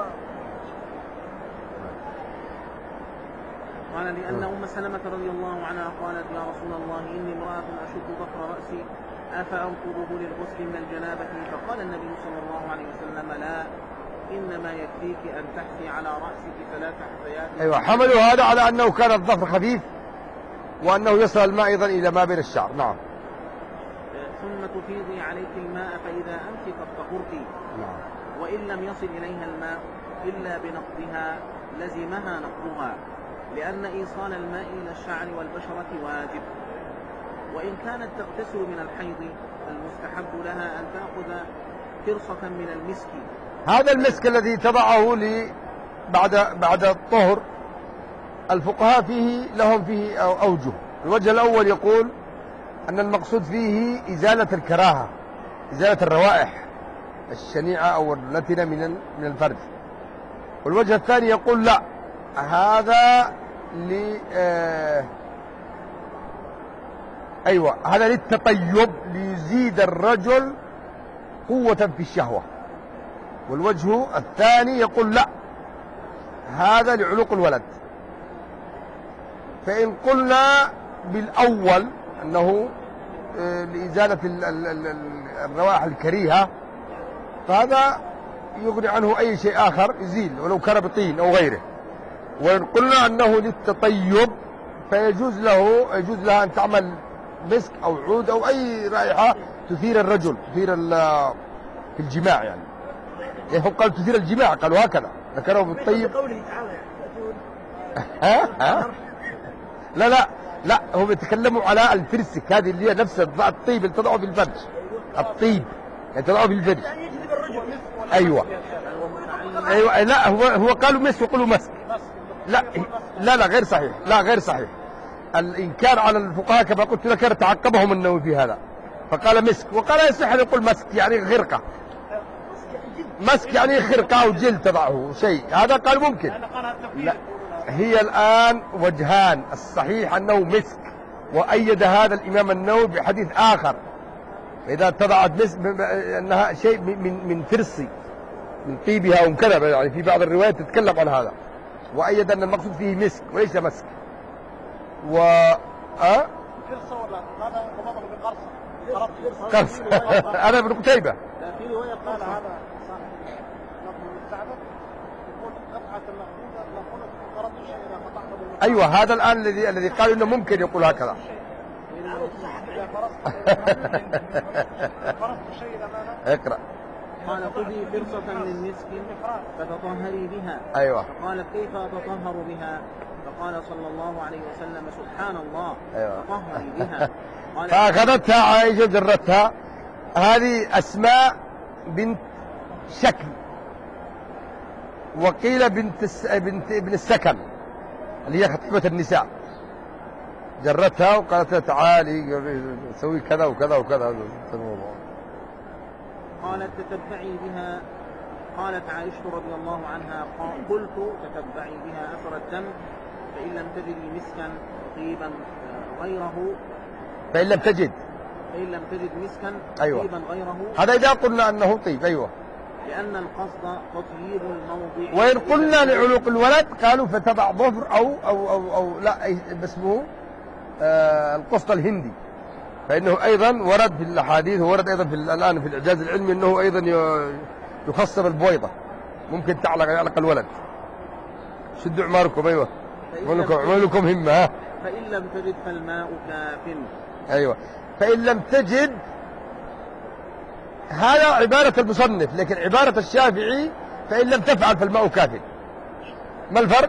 قال لأن أم سلمة رضي الله عنها قالت يا رسول الله إني امرأة أشد ضفر رأسي أفأنقضه للغسل من الجنابة؟ فقال النبي صلى الله عليه وسلم لا، إنما يكفيك أن تحثي على رأسك ثلاث حثيات. أيوة، حملوا هذا على أنه كان الظفر خفيف وأنه يصل الماء أيضا إلى ما بين الشعر. نعم. ثم تفيضي عليك الماء فإذا أنت قد طهرت. نعم. وإن لم يصل إليها الماء إلا بنقضها لزمها نقضها، لأن إيصال الماء إلى الشعر والبشرة واجب. وإن كانت تغتسل من الحيض المستحب لها أن تأخذ فرصة من المسك. هذا المسك الذي تضعه لي بعد بعد الطهر، الفقهاء فيه لهم فيه أوجه. الوجه الأول يقول أن المقصود فيه إزالة الكراهة، إزالة الروائح الشنيعة أو النتنة من من الفرج. والوجه الثاني يقول لا، هذا ل آه أيوة هذا للتطيب، ليزيد الرجل قوة في الشهوة. والوجه الثاني يقول لا، هذا لعلوق الولد. فإن قلنا بالأول أنه لإزالة الروائح الكريهة فهذا يغني عنه أي شيء آخر يزيل ولو كان بطين أو غيره. وإن قلنا أنه للتطيب فيجوز له يجوز لها أن تعمل مسك أو عود أو أي رائحة تثير الرجل، تثير في الجماع يعني. يعني هم قالوا تثير الجماع، قالوا هكذا ذكروا بالطيب. ها ها لا لا لا، هم يتكلموا على الفرسك، هذه اللي هي نفس الطيب اللي تضعه في الفرج، الطيب يعني تضعه في الفرج. يعني يجذب الرجل. أيوة أيوة لا هو هو قالوا مسك وقالوا مسك. لا لا لا غير صحيح، لا غير صحيح. الإنكار على الفقهاء كما قلت لك تعقبهم النووي في هذا، فقال مسك، وقال يصح أن يقول مسك يعني خرقة. مسك يعني خرقة أو جلد تضعه شيء، هذا قال ممكن. لا هي الآن وجهان، الصحيح أنه مسك، وأيد هذا الإمام النووي بحديث آخر إذا تضعت مسك أنها شيء من من فرصي من طيبها ومن كذا، يعني في بعض الروايات تتكلم عن هذا، وأيد أن المقصود فيه مسك وليس مسك. و أه؟ فرصة ولا هذا ربطه بالقرصة؟ قرص. أنا ابن قتيبة. في رواية قال هذا أيوة هذا الآن الذي الذي قال إنه ممكن يقول هكذا. اقرأ. قال خذي فرصة من مسك فتطهري بها. أيوة. قالت كيف أتطهر بها؟ فقال صلى الله عليه وسلم سبحان الله. أيوة. تطهري بها. فأخذتها عائشة جرتها. هذه أسماء بنت شكل، وقيل بنت الس... بنت ابن السكن اللي هي خطيبة النساء، جرتها وقالت لها تعالي سوي كذا وكذا وكذا الموضوع. قالت تتبعي بها. قالت عائشة رضي الله عنها قلت تتبعي بها أثر الدم فإن لم تجدي مسكا طيبا غيره فإن لم تجد فإن لم تجد مسكا أيوة. طيبا غيره. هذا إذا قلنا أنه طيب. أيوة. لأن القصد تطيب الموضع. وإن قلنا لعلوق الولد قالوا فتضع ظفر أو أو أو, أو لا اسمه آه القسط الهندي، فإنه أيضا ورد في الأحاديث وورد أيضا في الآن في الإعجاز العلمي أنه أيضا يخصب البويضة، ممكن تعلق يعلق الولد. شدوا عماركم. أيوة عمالكم همة. ها. فإن لم تجد فالماء كاف. أيوة فإن لم تجد، هذا عبارة المصنف، لكن عبارة الشافعي فإن لم تفعل فالماء كاف. ما الفرق؟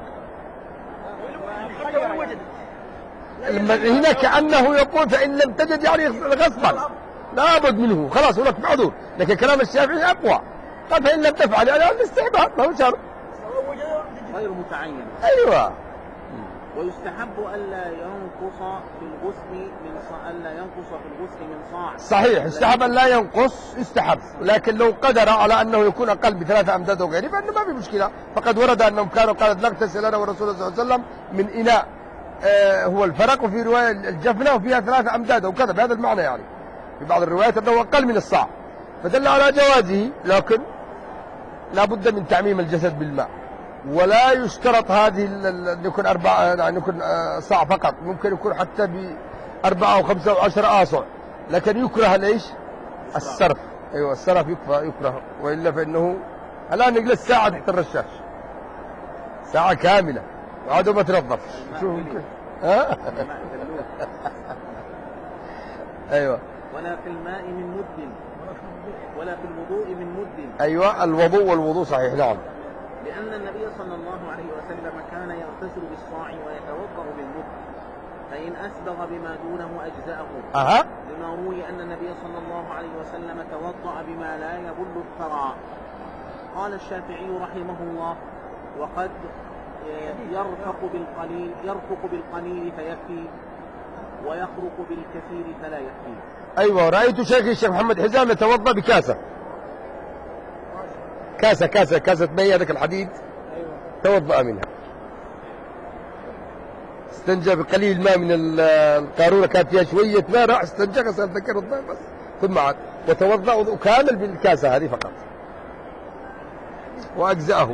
هنا كأنه يقول فإن لم تجد يعني غصبا لا بد منه، خلاص هناك معذور، لكن كلام الشافعي أقوى، قال فإن لم تفعل يعني الاستحباب ما هو شرط غير متعين. أيوة. ويستحب ألا ينقص في الغسل من صاع، ألا ينقص في الغسل من صاع. صحيح يستحب أن لا ينقص، يستحب، لكن لو قدر على أنه يكون أقل بثلاثة أمداد وغيره فإنه ما في مشكلة. فقد ورد أنهم كانوا قالت نغتسل أنا ورسول الله صلى الله عليه وسلم من إناء آه هو الفرق، وفي رواية الجفنة وفيها ثلاثة أمداد أو كذا بهذا المعنى، يعني في بعض الروايات أنه أقل من الصاع، فدل على جوازه، لكن لا بد من تعميم الجسد بالماء. ولا يشترط هذه أن يكون أربعة يعني يكون صاع فقط، ممكن يكون حتى بأربعة وخمسة وعشرة آصع، لكن يكره ليش؟ السرف. أيوة السرف يكره, يكره وإلا فإنه الآن نجلس ساعة تحت الرشاش، ساعة كاملة وعادوا ما تنظف. شو ها؟ أيوة. ولا في الماء من مد، ولا في الوضوء من مد. أيوة الوضوء والوضوء صحيح. نعم. لأن النبي صلى الله عليه وسلم كان يغتسل بالصاع ويتوضأ بالمد، فإن أسبغ بما دونه أجزأه. أها. لما روي أن النبي صلى الله عليه وسلم توضأ بما لا يبل الثرى. قال الشافعي رحمه الله وقد يرفق بالقليل يرفق بالقليل فيكفي، ويخرق بالكثير فلا يكفي. أيوة رأيت شيخي الشيخ محمد حزام يتوضأ بكاسة كاسة كاسة كاسة مية ذاك الحديد. أيوة. توضأ منها، استنجى بقليل ماء من القارورة كانت فيها شوية ماء، راح استنجى غسل ذكر الضوء بس، ثم عاد وتوضأ وضوء كامل بالكاسة هذه فقط وأجزأه.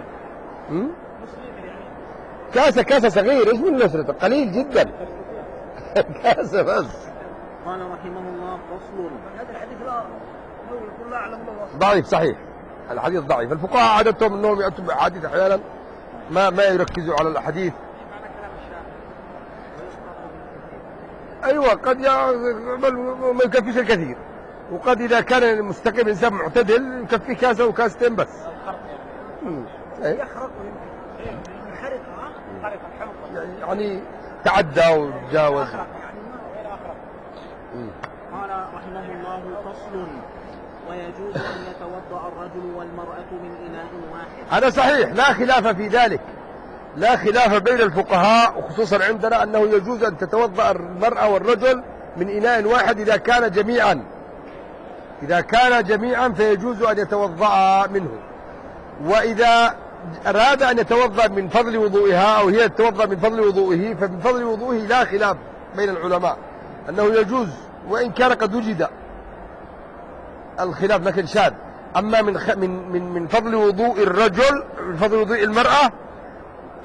كاسة كاسة صغير، ايش من نسرته قليل جدا. كاسة بس. قال رحمه الله فصل. هذا الحديث لا يقول لا أعلم له ضعيف. صحيح الحديث ضعيف. الفقهاء عادتهم انهم يأتوا بأحاديث احيانا ما ما يركزوا على الأحاديث. ايوه قد ما يكفيش الكثير، وقد اذا كان مستقيم انسان معتدل يكفي كاسه وكاستين بس. يخرق يعني تعدى وتجاوز. قال رحمه الله فصل. ويجوز أن يتوضأ الرجل والمرأة من إناء واحد. هذا صحيح، لا خلاف في ذلك، لا خلاف بين الفقهاء وخصوصا عندنا أنه يجوز أن تتوضأ المرأة والرجل من إناء واحد إذا كان جميعا، إذا كان جميعا فيجوز أن يتوضأ منه. وإذا أراد أن يتوضأ من فضل وضوئها أو هي تتوضأ من فضل وضوئه فمن فضل وضوئه لا خلاف بين العلماء أنه يجوز، وإن كان قد وجد الخلاف لكن شاذ. أما من من من من فضل وضوء الرجل من فضل وضوء المرأة ف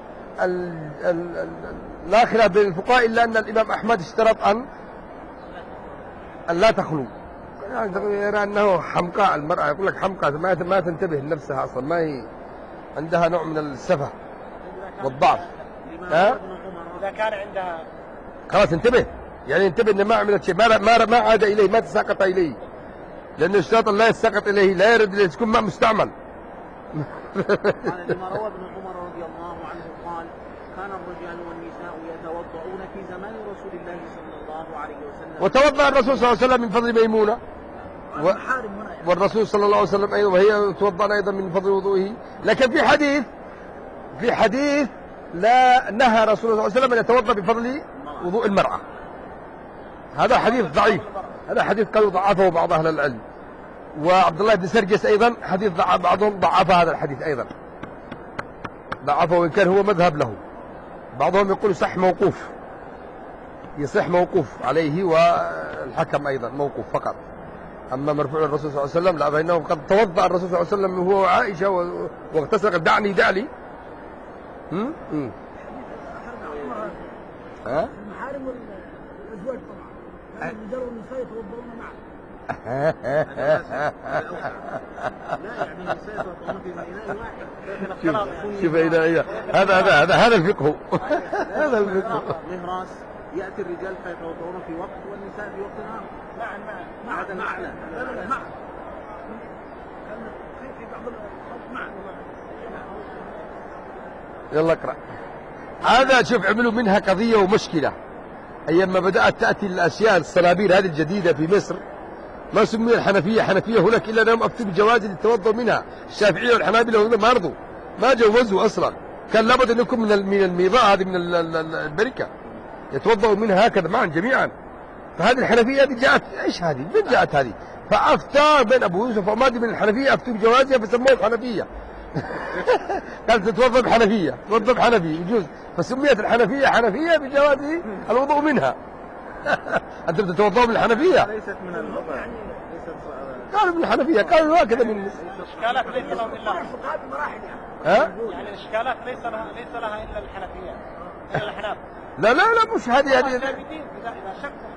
لا خلاف بين الفقهاء، إلا أن الإمام أحمد اشترط أن أن لا تخلو، يرى أنه حمقاء المرأة، يقول لك حمقاء ما ما تنتبه لنفسها أصلا، ما هي عندها نوع من السفه والضعف. ها؟ إذا كان عندها خلاص انتبه، يعني انتبه إن ما عملت شيء، ما ما ما عاد إليه، ما تساقط إليه، لأنه اشترط لا يساقط إليه، لا يرد إليه، تكون ما مستعمل. قال لما روى ابن عمر رضي الله عنه قال كان الرجال والنساء يتوضؤون في زمان رسول الله صلى الله عليه وسلم، وتوضأ الرسول صلى الله عليه وسلم من فضل ميمونة و... والرسول صلى الله عليه وسلم أيضا وهي توضأ أيضا من فضل وضوئه. لكن في حديث في حديث لا نهى رسول الله صلى الله عليه وسلم أن يتوضأ بفضل وضوء المرأة، هذا حديث ضعيف، هذا حديث قالوا ضعفه بعض أهل العلم. وعبد الله بن سرجس أيضا حديث ضعف، بعضهم ضعف هذا الحديث أيضا، ضعفه وإن كان هو مذهب له. بعضهم يقول صح موقوف، يصح موقوف عليه، والحكم أيضا موقوف فقط. أما مرفوع الرسول صلى الله عليه وسلم لا، فإنه قد توضأ الرسول صلى الله عليه وسلم هو وعائشة واغتسل، دعني دعني هم؟ هم؟ ها؟ محارم الأزواج طبعا، الرجال والنساء يتوضؤون معا. لا يعني النساء يتوضؤون في إناء واحد. شوف إناء، هذا هذا هذا هذا الفقه. هذا الفقه. مهراس يأتي الرجال فيتوضؤون في وقت والنساء في وقت آخر. معا معا هذا معنى. لا لا لا معا. في بعض الخط معا. يلا اقرأ. هذا شوف عملوا منها قضية ومشكلة. أيام ما بدأت تأتي الأشياء الصنابير هذه الجديدة في مصر، ما سمي الحنفية حنفية هناك إلا أنهم أفتوا بجواز التوضؤ منها. الشافعية والحنابلة ما رضوا، ما جوزوا أصلا، كان لابد أن يكون من من الميضاء هذه من البركة يتوضؤوا منها هكذا معا جميعا. فهذه الحنفية هذه جاءت إيش هذه؟ من جاءت هذه؟ فأفتى بين أبو يوسف ومادي من الحنفية أفتوا بجوازها فسموها حنفية. قالت تتوضأ بحنفية، تتوضأ بحنفية يجوز، فسميت الحنفية حنفية بجواز الوضوء منها. أنتم تتوضأوا من الحنفية؟ ليست من اللغة يعني، قالوا من الحنفية، قالوا هكذا من الإشكالات ليس لهم إلا الفقهاء بمراحل ها؟ يعني الإشكالات ليس لها ليس لها إلا الحنفية، إلا الأحناف. لا لا لا مش هذه هذه ثابتين إذا إذا شكوا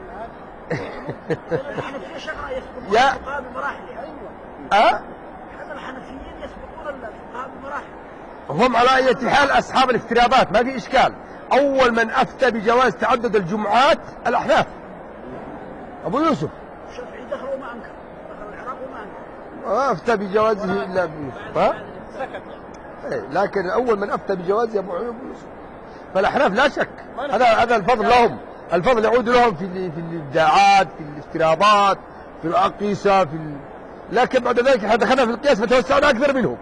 الحنفية شغلة يسبقون يا الفقهاء بمراحل. أيوة. ها؟ هذا الحنفيين يسبقون الفقهاء بمراحل. هم على أي حال أصحاب الافتراضات، ما في إشكال. أول من أفتى بجواز تعدد الجمعات الأحناف، أبو يوسف. الشافعي دخلوا ما أنكر، دخل العراق وما أنكر. أفتى بجوازه إلا أبو يوسف. ها؟ سكت. إيه، لكن أول من أفتى بجوازه أبو يوسف. فالأحناف لا شك هذا هذا الفضل لهم، الفضل يعود لهم في في الإبداعات، في الافتراضات، في الأقيسة، في ال... لكن بعد ذلك دخلنا في القياس فتوسعنا أكثر منهم.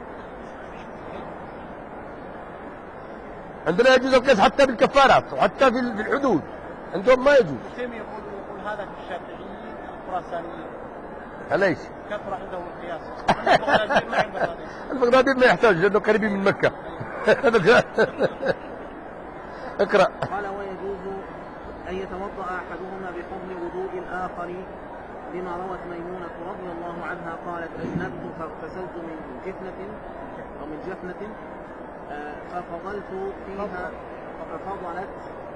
عندنا يجوز القياس حتى بالكفارات وحتى في الحدود، عندهم ما يجوز. تيمي يقول يقول هذا في الشافعيين الخراسانيين. ليش؟ كثر عندهم القياس. البغدادي ما يحتاج لأنه قريبين من مكة. اقرأ. قال ويجوز أن يتوضأ أحدهما بفضل وضوء الآخر، لما روت ميمونة رضي الله عنها قالت أجنبت فاغتسلت من جفنة أو من جفنة ففضلت فيها ففضلت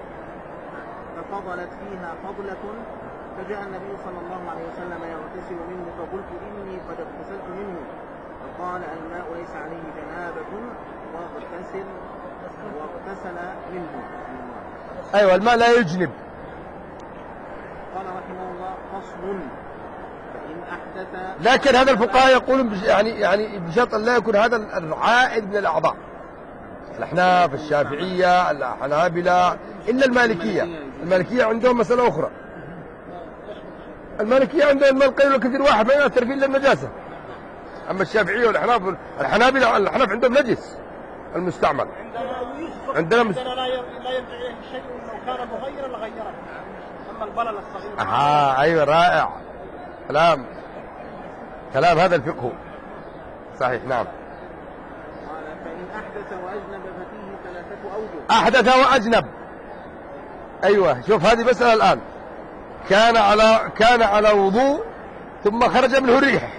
ففضلت فيها فضلة، فجاء النبي صلى الله عليه وسلم يغتسل منه فقلت إني قد اغتسلت منه، فقال الماء ليس عليه جنابة واغتسل واغتسل منه. أيوة الماء لا يجنب. قال رحمه الله فصل فإن أحدث. لكن هذا الفقهاء يقولون يعني يعني بشرط لا يكون هذا العائد من الأعضاء. الأحناف، الشافعية، الحنابلة، إلا المالكية. المالكية عندهم مسألة أخرى. المالكية عندهم الماء القليل والكثير واحد ما يؤثر فيه إلا النجاسة. أما الشافعية والأحناف الحنابلة الأحناف عندهم نجس المستعمل. عندنا مس... لا لا يرجع إليه شيء لو كان مغيرا لغيره. أما البلل الصغير. آه أيوة رائع. كلام كلام هذا الفقه صحيح. نعم. قال فإن أحدث وأجنب ففيه ثلاثة أوجه. أحدث وأجنب. أيوة شوف هذه مسألة الآن. كان على كان على وضوء ثم خرج منه الريح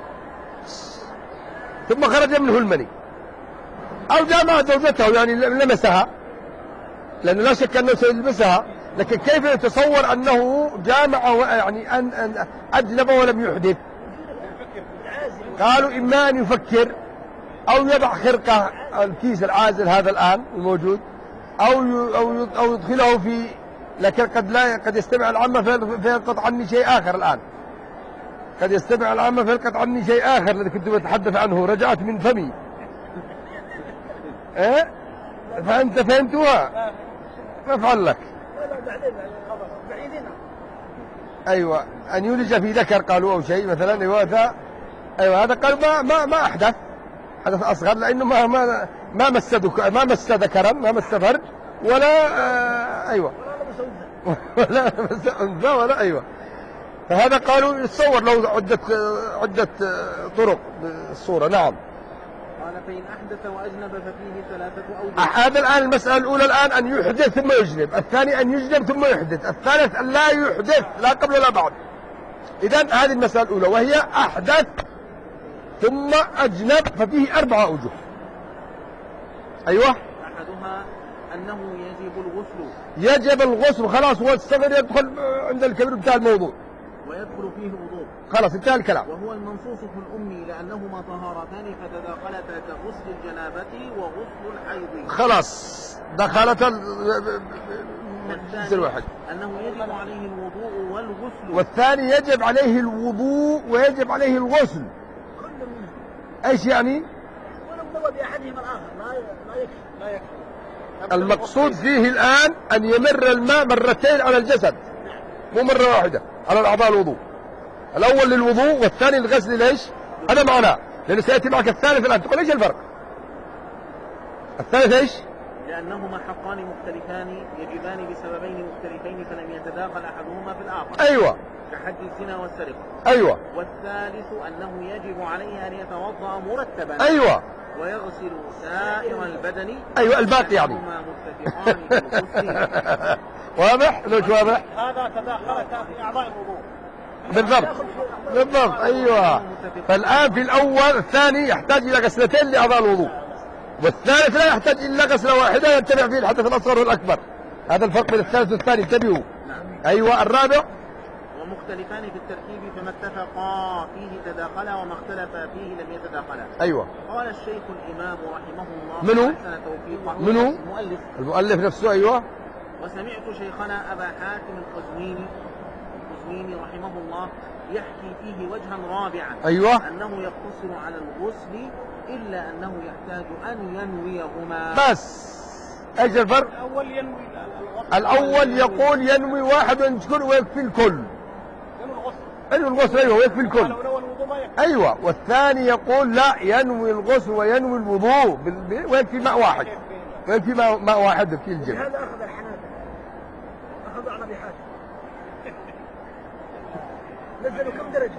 ثم خرج منه المني أو جامع زوجته يعني لمسها، لأنه لا شك أنه سيلمسها، لكن كيف يتصور أنه جامع يعني أن أن أجنب ولم يحدث؟ قالوا إما أن يفكر أو يضع خرقة الكيس العازل هذا الآن الموجود أو أو أو يدخله في، لكن قد لا قد يستمع العامة فيلقط عني شيء آخر. الآن قد يستمع العامة فيلقط عني شيء آخر الذي كنت بتحدث عنه، رجعت من فمي. إيه فأنت فهمتوها؟ ما فعل لك؟ أيوة أن يولج في ذكر قالوا أو شيء مثلا. أيوة هذا أيوة هذا قالوا ما ما ما أحدث، حدث أصغر لأنه ما ما ما مس ما مس ذكرا ما مس فرج ولا آه أيوة ولا مس أنثى ولا أيوة. فهذا قالوا يتصور له عدة عدة طرق بالصورة. نعم. قال فإن أحدث وأجنب ففيه ثلاثة أوجه. هذا الآن المسألة الأولى الآن أن يحدث ثم يجنب، الثاني أن يجنب ثم يحدث، الثالث أن لا يحدث لا قبل ولا بعد. إذن هذه المسألة الأولى وهي أحدث ثم أجنب ففيه أربعة أوجه. أيوة. أحدها أنه يجب الغسل. يجب الغسل خلاص، هو الصغير يدخل عند الكبير بتاع الموضوع ويدخل فيه وضوء خلاص انتهى الكلام. وهو المنصوص في الأم لأنهما طهارتان فتداخلتا كغسل الجنابة وغسل الحيض. خلاص دخلت الجنس الواحد. أنه يجب عليه الوضوء والغسل. والثاني يجب عليه الوضوء ويجب عليه الغسل. ايش يعني؟ ولو بأحدهما الآخر لا لا يكفي لا يكفي. المقصود فيه الآن أن يمر الماء مرتين على الجسد مو مرة واحدة على الأعضاء الوضوء. الأول للوضوء والثاني للغسل. ليش؟ هذا معناه لأنه سيأتي معك الثالث الآن تقول إيش الفرق؟ الثالث إيش؟ لأنهما حقان مختلفان يجبان بسببين مختلفين فلم يتداخل أحدهما في الآخر. أيوة. كحد الزنا والسرقة. أيوة. والثالث أنه يجب عليه أن يتوضأ مرتبا. أيوة. ويغسل سائر البدن. أيوة الباقي يعني. واضح؟ ليش واضح؟ هذا تداخلتا في أعضاء الوضوء. بالضبط بالضبط أيوة. فالآن في الأول الثاني يحتاج إلى غسلتين لأعضاء الوضوء، والثالث لا يحتاج إلا غسلة واحدة ينتبع فيه الحدث الأصغر والأكبر. هذا الفرق بين الثالث والثاني انتبهوا. أيوة. الرابع ومختلفان في التركيب فما اتفقا فيه تداخلا وما اختلفا فيه لم يتداخلا. أيوة. قال الشيخ الإمام رحمه الله منو؟ منو؟ المؤلف. المؤلف نفسه. أيوة. وسمعت شيخنا أبا حاتم القزويني القزويني رحمه الله يحكي فيه وجها رابعا. أيوة. أنه يقتصر على الغسل إلا أنه يحتاج أن ينويهما. بس ايش الفرق؟ الأول ينوي الأول يقول ينوي واحد ويذكر ويكفي الكل. ينوي الغسل. ينوي الغسل أيوة ويكفي الكل. أيوة. والثاني يقول لا ينوي الغسل وينوي الوضوء ويكفي ماء واحد ويكفي ماء, ماء واحد في الجمع. هذا أخذ الحنابلة أخذ على أبي حاتم نزلوا كم درجة.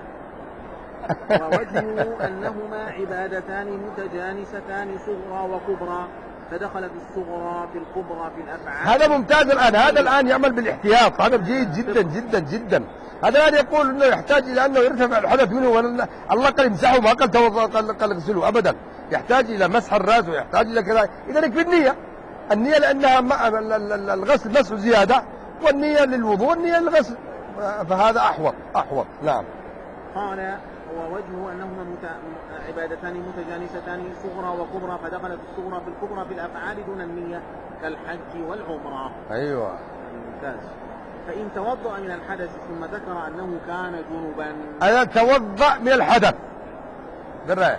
ووجهه أنهما عبادتان متجانستان صغرى وكبرى فدخلت الصغرى في الكبرى في الأفعال. هذا ممتاز الآن. هذا الآن يعمل بالاحتياط. هذا جيد جدا جدا جدا. هذا الآن يقول أنه يحتاج إلى أنه يرتفع الحدث منه ولا الله قال يمسحه ما قال قال قال اغسله أبدا. يحتاج إلى مسح الرأس ويحتاج إلى كذا. إذا يكفي النية. النية لأنها الغسل مسح زيادة والنية للوضوء النية للغسل فهذا أحوط أحوط. نعم. قال ووجهه أنهما مت... عبادتان متجانستان صغرى وكبرى فدخلت الصغرى في الكبرى في الأفعال دون النية كالحج والعمرة. أيوة. ممتاز. فإن توضأ من الحدث ثم ذكر أنه كان جنبا. أنا توضأ من الحدث بالرأي.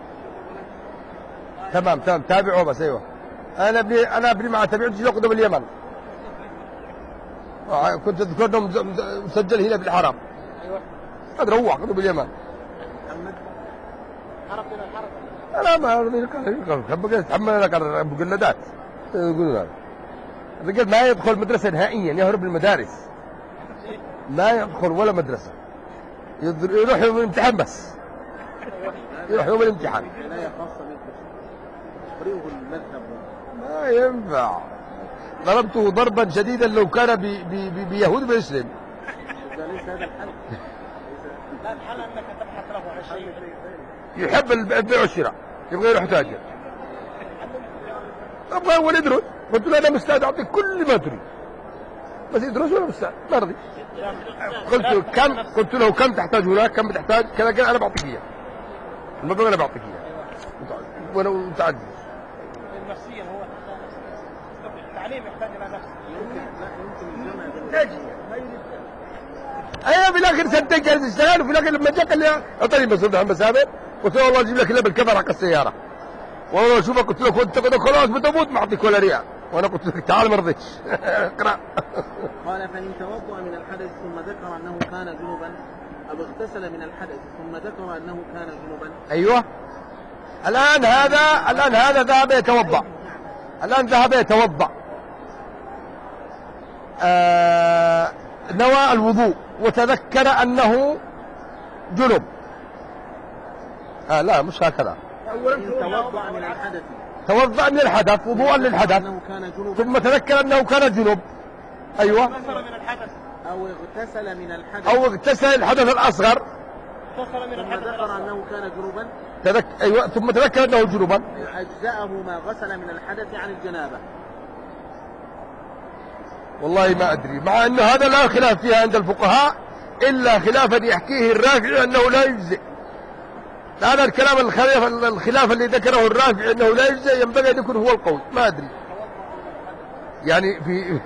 تمام تمام تابعوا بس. أيوة. أنا ابني أنا ابني مع تبعت لقدم اليمن كنت أذكرهم مسجل هنا في الحرم ايوه قد روح قد باليمن. محمد حرب من الحرب. انا ما بقى يتحمل لك المجلدات يقولون هذا. الرجال ما يدخل مدرسه نهائيا، يهرب من المدارس. ما يدخل ولا مدرسه. يروح يوم الامتحان بس. يروح يوم الامتحان. عناية خاصة منكم تفريغ المذهب. ما ينفع. ضربته ضربا شديدا لو كان بي بي بي بيهود بيسلم. إذا ليس هذا الحل. لا الحل انك تبحث له عن شيء. يحب البيع والشراء، يبغى يروح تاجر. ابغى اول يدرس، قلت له انا مستعد اعطيك كل ما تريد. بس يدرس ولا مستعد؟ ما رضي. قلت له كم؟ قلت له كم تحتاج هناك؟ كم تحتاج؟ كذا كذا انا بعطيك اياه. المبلغ انا بعطيك اياه. وانا متعجز. النفسية هو التعليم يحتاج الى نفس. يمكن الجمع ايوه في الاخر سنتين كانت تشتغل، وفي الاخر لما جاء قال لي اعطيني مصروف عن مسافر، قلت له والله اجيب لك الا بالكفر حق السياره. والله اشوفك قلت له كنت خلاص بتموت ما اعطيك ولا ريال، وانا قلت لك تعال ما رضيتش. اقرا. قال فإن توضأ من الحدث ثم ذكر أنه كان جنبا أو اغتسل من الحدث ثم ذكر أنه كان جنبا. ايوه. الان هذا الان هذا ذهب يتوضا. الان ذهب يتوضا. آه نوى الوضوء وتذكر انه جنب. آه لا مش هكذا. فإن توضأ من الحدث توضأ من الحدث وضوءا للحدث أنه كان جنبا ثم تذكر انه كان جنب. ايوه. اغتسل من الحدث. أو اغتسل من الحدث او اغتسل الحدث الاصغر اغتسل من ثم الحدث ذكر الأصغر. أنه كان جنبا تذك... ايوه ثم تذكر انه جنبا. أجزأه ما غسل من الحدث عن الجنابة. والله ما ادري، مع انه هذا لا خلاف فيها عند الفقهاء الا خلافا يحكيه الرافعي انه لا يجزئ. هذا الكلام الخلاف الخلاف اللي ذكره الرافعي انه لا يجزئ ينبغي ان يكون هو القول، ما ادري. يعني في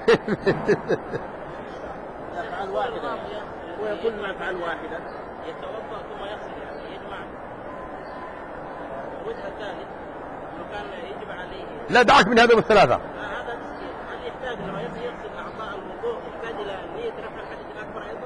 أفعال واحدة ويقول من أفعال واحدة. يتوضا ثم يغسل يعني يجمع. الوجه الثالث لو كان يجب عليه لا دعك من هذا والثلاثه. هذا تسكين، هل يحتاج لما يغسل اعضاء الوضوء يحتاج الى نيه رفع الحدث الاكبر ايضا؟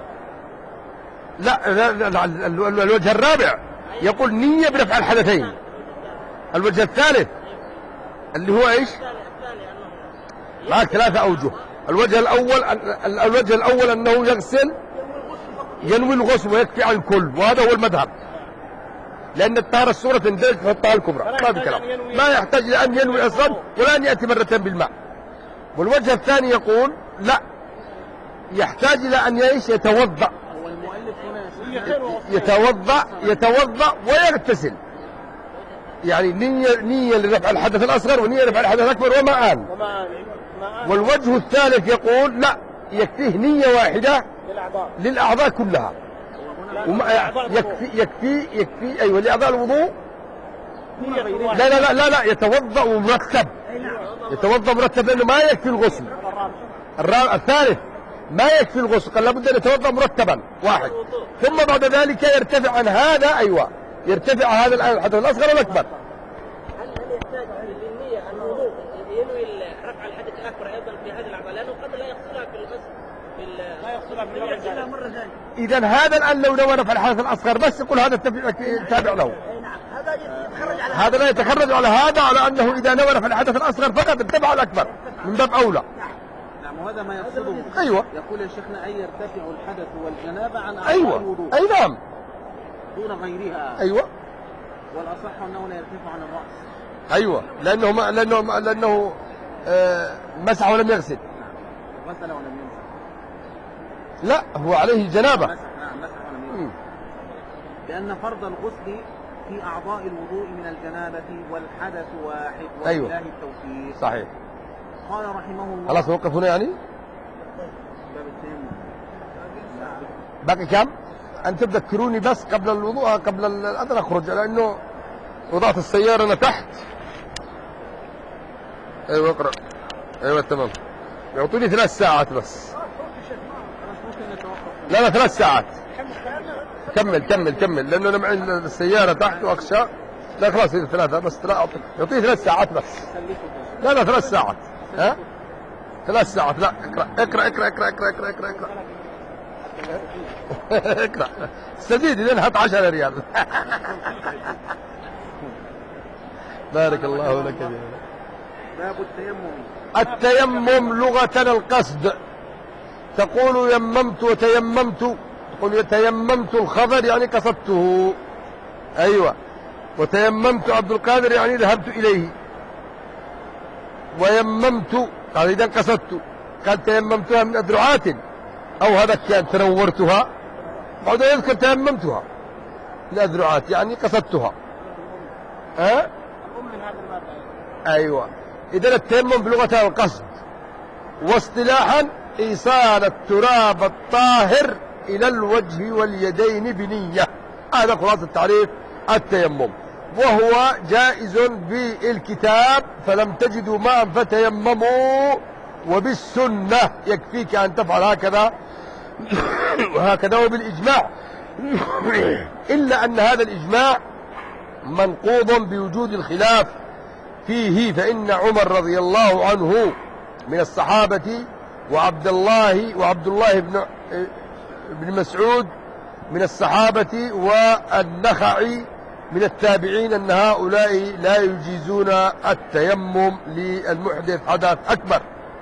لا, لا, لا, لا الوجه الرابع يقول نية برفع الحدثين. الوجه الثالث اللي هو ايش؟ الثاني انه معك ثلاثة اوجه. الوجه الاول الوجه الاول انه يغسل ينوي الغسل ويكفي عن الكل، وهذا هو المذهب. لان الطهارة الصورة تندرج في الطهارة الكبرى، ما في كلام. ما يحتاج الى ان ينوي اصلا ولا ان ياتي مرة بالماء. والوجه الثاني يقول لا، يحتاج الى ان ايش؟ يتوضأ. هو المؤلف هنا يتوضأ يتوضأ ويغتسل. يعني نية نية لرفع الحدث الأصغر ونية لرفع الحدث الأكبر ومعان. والوجه الثالث يقول لا، يكفيه نية واحدة للاعضاء للأعضاء كلها. وما يكفي يكفي يكفي أيوة لأعضاء الوضوء. لا لا لا لا, لا يتوضأ مرتب. يتوضأ مرتب لأنه ما يكفي الغسل. الرابع الثالث ما يكفي الغسل، قال لابد أن يتوضأ مرتبا واحد، ثم بعد ذلك يرتفع عن هذا. أيوة يرتفع هذا الآن الحدث الأصغر والأكبر. هل هل يحتاج للنيه الوضوء ينوي رفع الحدث الاكبر ايضا في هذه الاعضاء لانه قد لا يغسلها في الغسل في لا يغسلها في مره ثانيه. إذا هذا الآن لو نوى رفع الحدث الأصغر بس يقول هذا تابع له. هذا يتخرج على هذا لا يتخرج على هذا، على أنه إذا نوى رفع الحدث الأصغر فقط اتبع الأكبر من باب أولى. نعم، وهذا ما يقصده. أيوة. يقول يا شيخنا أي يرتفع الحدث والجنابة عن أعضاء أيوة الوضوء أي نعم دون غيرها. أيوة والأصح أنه لا يرتفع عن الرأس. أيوة لأنه ما لأنه ما لأنه آه مسح ولم يغسل. غسل ولم يمسح. لا هو عليه جنابة. مسح، نعم مسح ولم يمسح. لأن فرض الغسل في أعضاء الوضوء من الجنابة والحدث واحد ولله أيوة. التوفيق. صحيح. قال رحمه الله. خلاص نوقف هنا يعني. باب التيمم. باقي كم؟ أن تذكروني بس قبل الوضوء قبل الأذان أخرج، لأنه وضعت السيارة أنا تحت. أيوة اقرأ. أيوة تمام. يعطوني ثلاث ساعات بس. خلاص ممكن نتوقف. لا لا ثلاث ساعات. كمل كمل كمل لأنه أنا معي السيارة تحت وأخشى. لا خلاص هي ثلاثة بس. لا يعطيني ثلاث ساعات بس. لا لا ثلاث ساعات. ها؟ ثلاث ساعات. لا اقرأ اقرأ اقرأ اقرأ اقرأ اقرأ اقرأ, اقرأ. اقرأ استزيد إذن هات عشرة ريال. بارك الله لك. باب التيمم. التيمم لغة القصد. تقول يممت وتيممت، تقول تيممت الخضر يعني قصدته، أيوة، وتيممت عبد القادر يعني ذهبت إليه، ويممت قال إذا قصدت، قال تيممتها من أدرعات أو هذا كان تنورتها، بعد يذكر تيممتها من أدرعات يعني قصدتها. ها؟ أيوة. إذا التيمم بلغة القصد، واصطلاحا إيصال التراب الطاهر إلى الوجه واليدين بنية. هذا خلاصة التعريف التيمم، وهو جائز بالكتاب فلم تجدوا ماء فتيمموا، وبالسنة يكفيك أن تفعل هكذا وهكذا، وبالإجماع إلا أن هذا الإجماع منقوض بوجود الخلاف فيه، فإن عمر رضي الله عنه من الصحابة، وعبد الله وعبد الله بن بن مسعود من الصحابة، والنخعي من التابعين، أن هؤلاء لا يجيزون التيمم للمحدث حدث أكبر.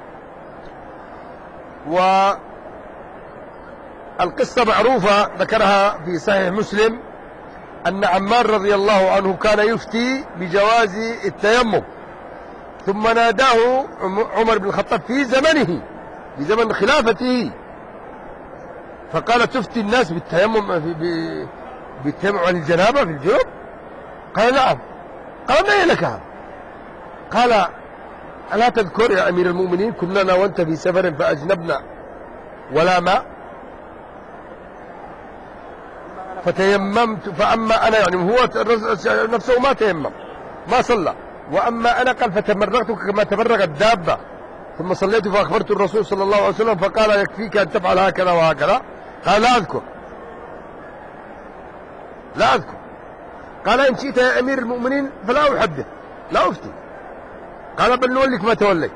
والقصة معروفة ذكرها في صحيح مسلم أن عمار رضي الله عنه كان يفتي بجواز التيمم، ثم ناداه عمر بن الخطاب في زمنه، في زمن خلافته، فقال تفتي الناس بالتيمم بالتيمم عن الجنابة في الجنوب؟ قال نعم. قال ما هي لك هذا؟ قال ألا تذكر يا أمير المؤمنين كنا وأنت في سفر فأجنبنا ولا ماء فتيممت، فأما أنا يعني هو نفسه ما تيمم ما صلى، وأما أنا قال فتمرغت كما تمرغ الدابة، ثم صليت فأخبرت الرسول صلى الله عليه وسلم فقال يكفيك أن تفعل هكذا وهكذا. قال لا أذكر لا أذكر. قال إن شئت يا أمير المؤمنين فلا أحدث لا أفتي. قال بل نولك ما توليت.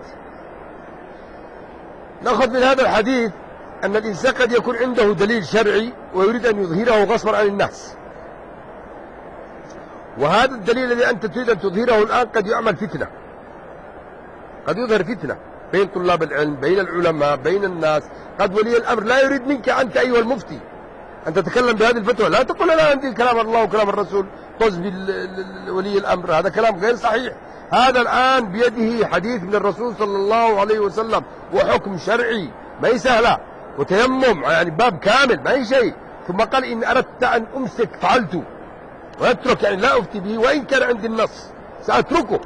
نأخذ من هذا الحديث أن الإنسان قد يكون عنده دليل شرعي ويريد أن يظهره غصبا عن الناس، وهذا الدليل الذي أنت تريد أن تظهره الآن قد يعمل فتنة، قد يظهر فتنة بين طلاب العلم، بين العلماء، بين الناس. قد ولي الأمر لا يريد منك أنت أيها المفتي أن تتكلم بهذه الفتوى، لا تقول لا عندي كلام الله وكلام الرسول طز بولي الأمر، هذا كلام غير صحيح. هذا الآن بيده حديث من الرسول صلى الله عليه وسلم وحكم شرعي، ما هي سهلة، وتيمم يعني باب كامل ما هي شيء. ثم قال إن أردت أن أمسك فعلت، وأترك يعني لا أفتي به، وإن كان عندي النص سأتركه.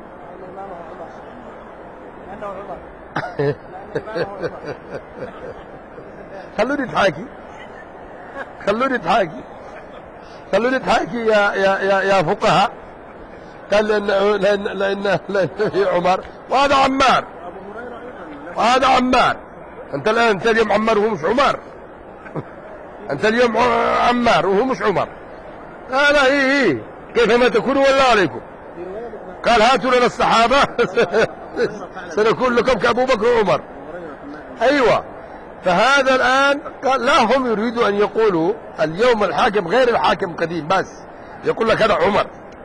خلوني اتحاكي خلوني اتحاكي خلوني اتحاكي يا يا يا, يا فقهاء. قال لأن لأن لأن, لأن في عمر وهذا عمار وهذا عمار. أنت الآن أنت اليوم عمار وهو مش عمر، أنت اليوم عمار وهو مش عمر. لا لا هي هي كيفما تكونوا والله عليكم. قال هاتوا لنا الصحابة سنكون لكم كأبو بكر وعمر. أيوة. فهذا الآن قال لا، هم يريدوا أن يقولوا اليوم الحاكم غير الحاكم قديم، بس يقول لك هذا عمر.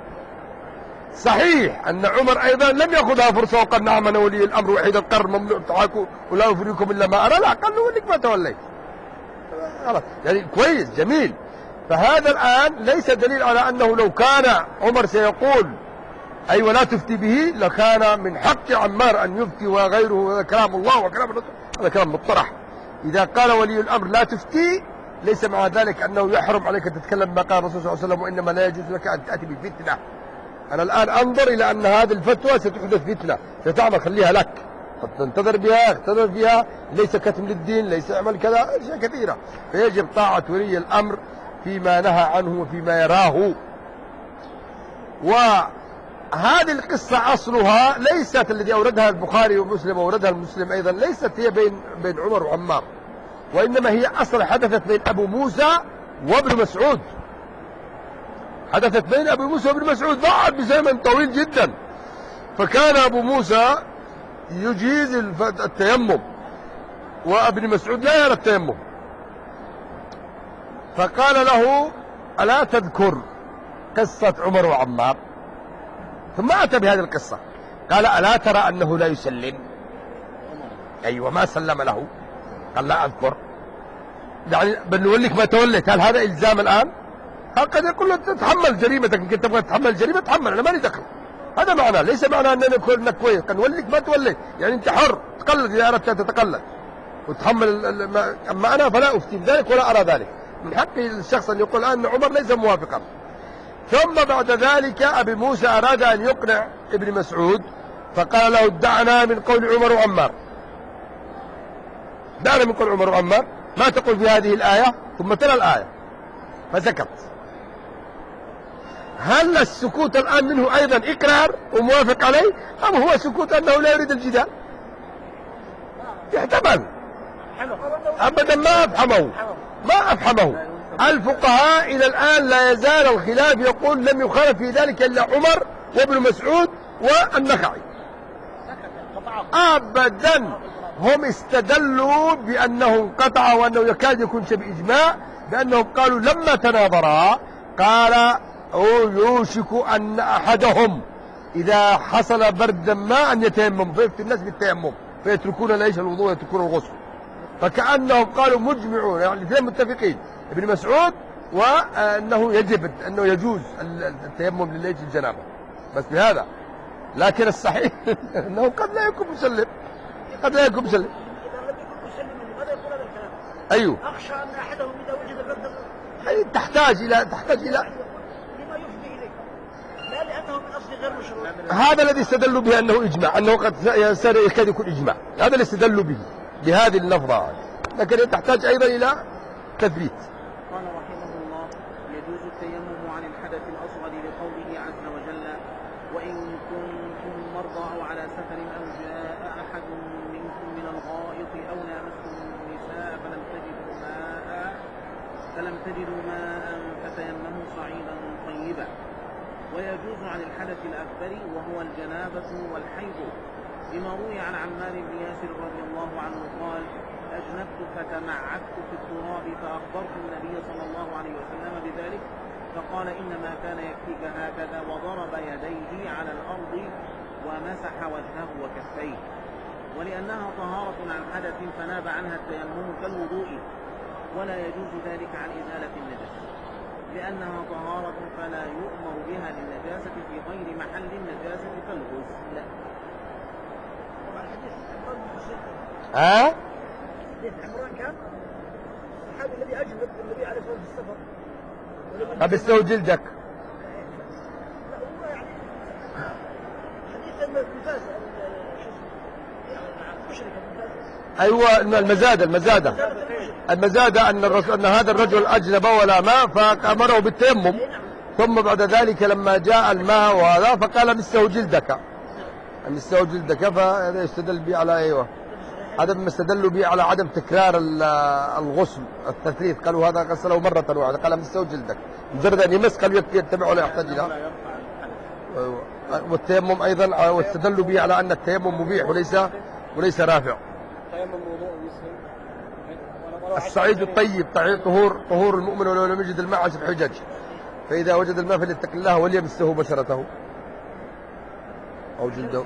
صحيح أن عمر أيضا لم يأخذها فرصة وقال نعم أنا ولي الأمر وحيد القرن ممنوع التحاكم ولا أفريكم إلا ما أرى. لا، قال له وليك ما توليت. يعني كويس جميل. فهذا الآن ليس دليل على أنه لو كان عمر سيقول أيوة لا تفتي به لكان من حق عمار أن يفتي وغيره. هذا كلام الله وكلام الرسول، هذا كلام مطرح. إذا قال ولي الأمر لا تفتي ليس مع ذلك أنه يحرم عليك أن تتكلم ما قال الرسول صلى الله عليه وسلم، وإنما لا يجوز لك أن تأتي بفتنة. أنا الآن أنظر إلى أن هذه الفتوى ستحدث فتنة ستعمل، خليها لك، قد تنتظر بها اختبر بها، ليس كتم للدين، ليس اعمل كذا، أشياء كثيرة. فيجب طاعة ولي الأمر فيما نهى عنه وفيما يراه. وهذه القصة أصلها ليست الذي أوردها البخاري ومسلم وأوردها المسلم أيضا، ليست هي بين بين عمر وعمار، وإنما هي أصل حدثت بين أبو موسى وابن مسعود. حدثت بين أبو موسى وابن مسعود بعد بزمن طويل جدا. فكان أبو موسى يجيز التيمم وابن مسعود لا يرى التيمم. فقال له ألا تذكر قصة عمر وعمار؟ ثم أتى بهذه القصة، قال ألا ترى أنه لا يسلم؟ أيوة ما سلم له، قال لا أذكر، يعني بنوليك ما توليت. هل هذا إلزام الآن؟ هل قد يقول له تتحمل جريمتك، إن كنت تبغى تتحمل الجريمة تحمل، أنا مالي دخل. هذا معناه، ليس معناه أننا نقول إنك كويس، قد نوليك ما توليت، يعني أنت حر تقلد إذا أردت أن تتقلد وتحمل. أما أنا فلا أفتي بذلك ولا أرى ذلك، من حق الشخص أن يقول أن عمر ليس موافقا. ثم بعد ذلك أبي موسى أراد أن يقنع ابن مسعود، فقال له دعنا من قول عمر وعمار، دعنا من قول عمر وعمار، ما تقول في هذه الآية؟ ثم تلا الآية فسكت. هل السكوت الآن منه أيضا إقرار وموافق عليه، أم هو سكوت أنه لا يريد الجدال؟ يحتمل أبدا، ما أفهمه ما أفهمه الفقهاء إلى الآن لا يزال الخلاف، يقول لم يخالف في ذلك إلا عمر وابن مسعود والنخعي أبدا. هم استدلوا بأنه انقطع وأنه يكاد يكون شبه إجماع، بأنهم قالوا لما تناظرا قال يوشك أن أحدهم إذا حصل برد ما أن يتيمم، فيفتي الناس بالتيمم فيتركون ليش الوضوء ويتركون الغسل. فكأنهم قالوا مجمعون، يعني الاثنين متفقين، ابن مسعود وأنه يجب أنه يجوز التيمم لليل الجنابة، بس بهذا. لكن الصحيح أنه قد لا يكون مسلم، قد لا يكون مسلم. إذا لم يكن مسلما لماذا يقول هذا الكلام؟ أيوه، أخشى أن أحدهم إذا وجد بردا يعني تحتاج إلى تحتاج إلى لما يفضي إليه، لا لأنه من أصل غير مشروع. هذا الذي استدلوا به أنه إجماع، أنه قد يكاد يكون إجماع، هذا اللي استدلوا به بهذه اللفظة، لكن تحتاج أيضا إلى تثبيت. قال رحمه الله يجوز التيمم عن الحدث الأصغر لقوله عز وجل وإن كنتم مرضى أو على سفر أو جاء أحد منكم من الغائط أو لامستم النساء فلم تجدوا ماء فلم تجدوا ماء فتيمموا صعيدا طيبا. ويجوز عن الحدث الأكبر وهو الجنابة والحيض، لما روي عن عمار بن ياسر رضي الله عنه قال أجنبت فتمعكت في التراب فأخبرت النبي صلى الله عليه وسلم بذلك فقال إنما كان يكفيك هكذا، وضرب يديه على الأرض ومسح وجهه وكفيه. ولأنها طهارة عن حدث فناب عنها التيمم كالوضوء، ولا يجوز ذلك عن إزالة النجاسة، لأنها طهارة فلا يؤمر بها للنجاسة في غير محل النجاسة كالغسل. ها؟ حديث عمران كان الصحابي الذي أجنب النبي عليه الصلاة والسلام في السفر. طب استوى جلدك. لا هو يعني حديث المفاز شو اسمه مشرك المفاز. أيوة المزادة المزادة المزادة أن الرسول أن هذا الرجل أجنب ولا ماء فأمره بالتيمم، ثم بعد ذلك لما جاء الماء وهذا فقال مسه جلدك، مسه جلدك، فهذا يستدل به على أيوة هذا ما استدلوا به على عدم تكرار الغسل التثليث، قالوا هذا غسله مرة واحدة، قال مسه جلدك، مجرد أن يمس قالوا يكفي يتبع ولا يحتاج إلى. والتيمم أيضا واستدلوا به على أن التيمم مبيح وليس وليس رافع. الصعيد الطيب طهور طهور المؤمن ولو لم يجد الماء عشر حجج، فإذا وجد الماء فليتق الله وليمسه بشرته أو جلده.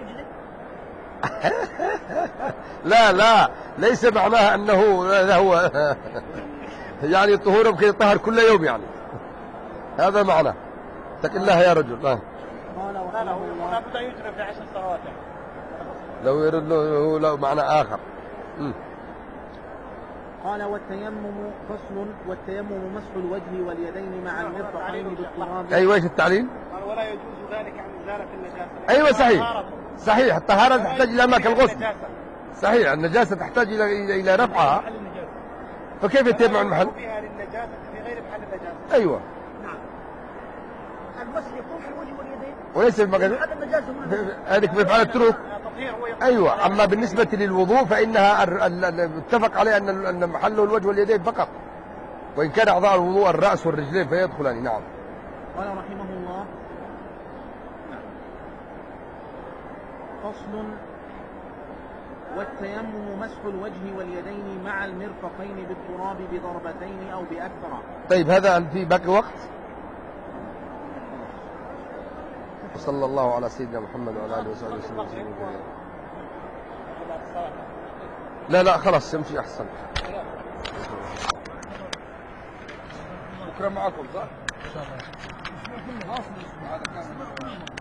لا لا ليس معناها أنه لا هو يعني الطهور يمكن يطهر كل يوم، يعني هذا معنى اتق الله يا رجل. لا قال لا لا هو لابد أن يجرى في عشر سنوات، لو يرد له له معنى آخر. م. قال والتيمم فصل والتيمم مسح الوجه واليدين مع المرفقين بالتراب. أيوة ايش التعليل؟ قال ولا يجوز ذلك عن إزالة النجاسة. أيوة صحيح صحيح، الطهارة تحتاج إلى ماء كالغسل، صحيح النجاسة تحتاج إلى إلى رفعها، فكيف يتيمم عن المحل؟ فيها للنجاسة في غير محل النجاسة. أيوة نعم. المسح يكون في الوجه واليدين وليس في مكان هذا النجاسة هذيك بيفعل الترك. تطهير هو يقول. أيوة، أما بالنسبة للوضوء فإنها اتفق عليه أن أن محله الوجه واليدين فقط، وإن كان أعضاء الوضوء الرأس والرجلين فيدخلان. نعم. قال رحمه الله فصل والتيمم مسح الوجه واليدين مع المرفقين بالتراب بضربتين أو بأكثر. طيب هذا في باقي وقت؟ صلى الله على سيدنا محمد وعلى آله وصحبه وسلم. لا لا خلاص يمشي أحسن. بكرة معكم صح؟ إن شاء الله.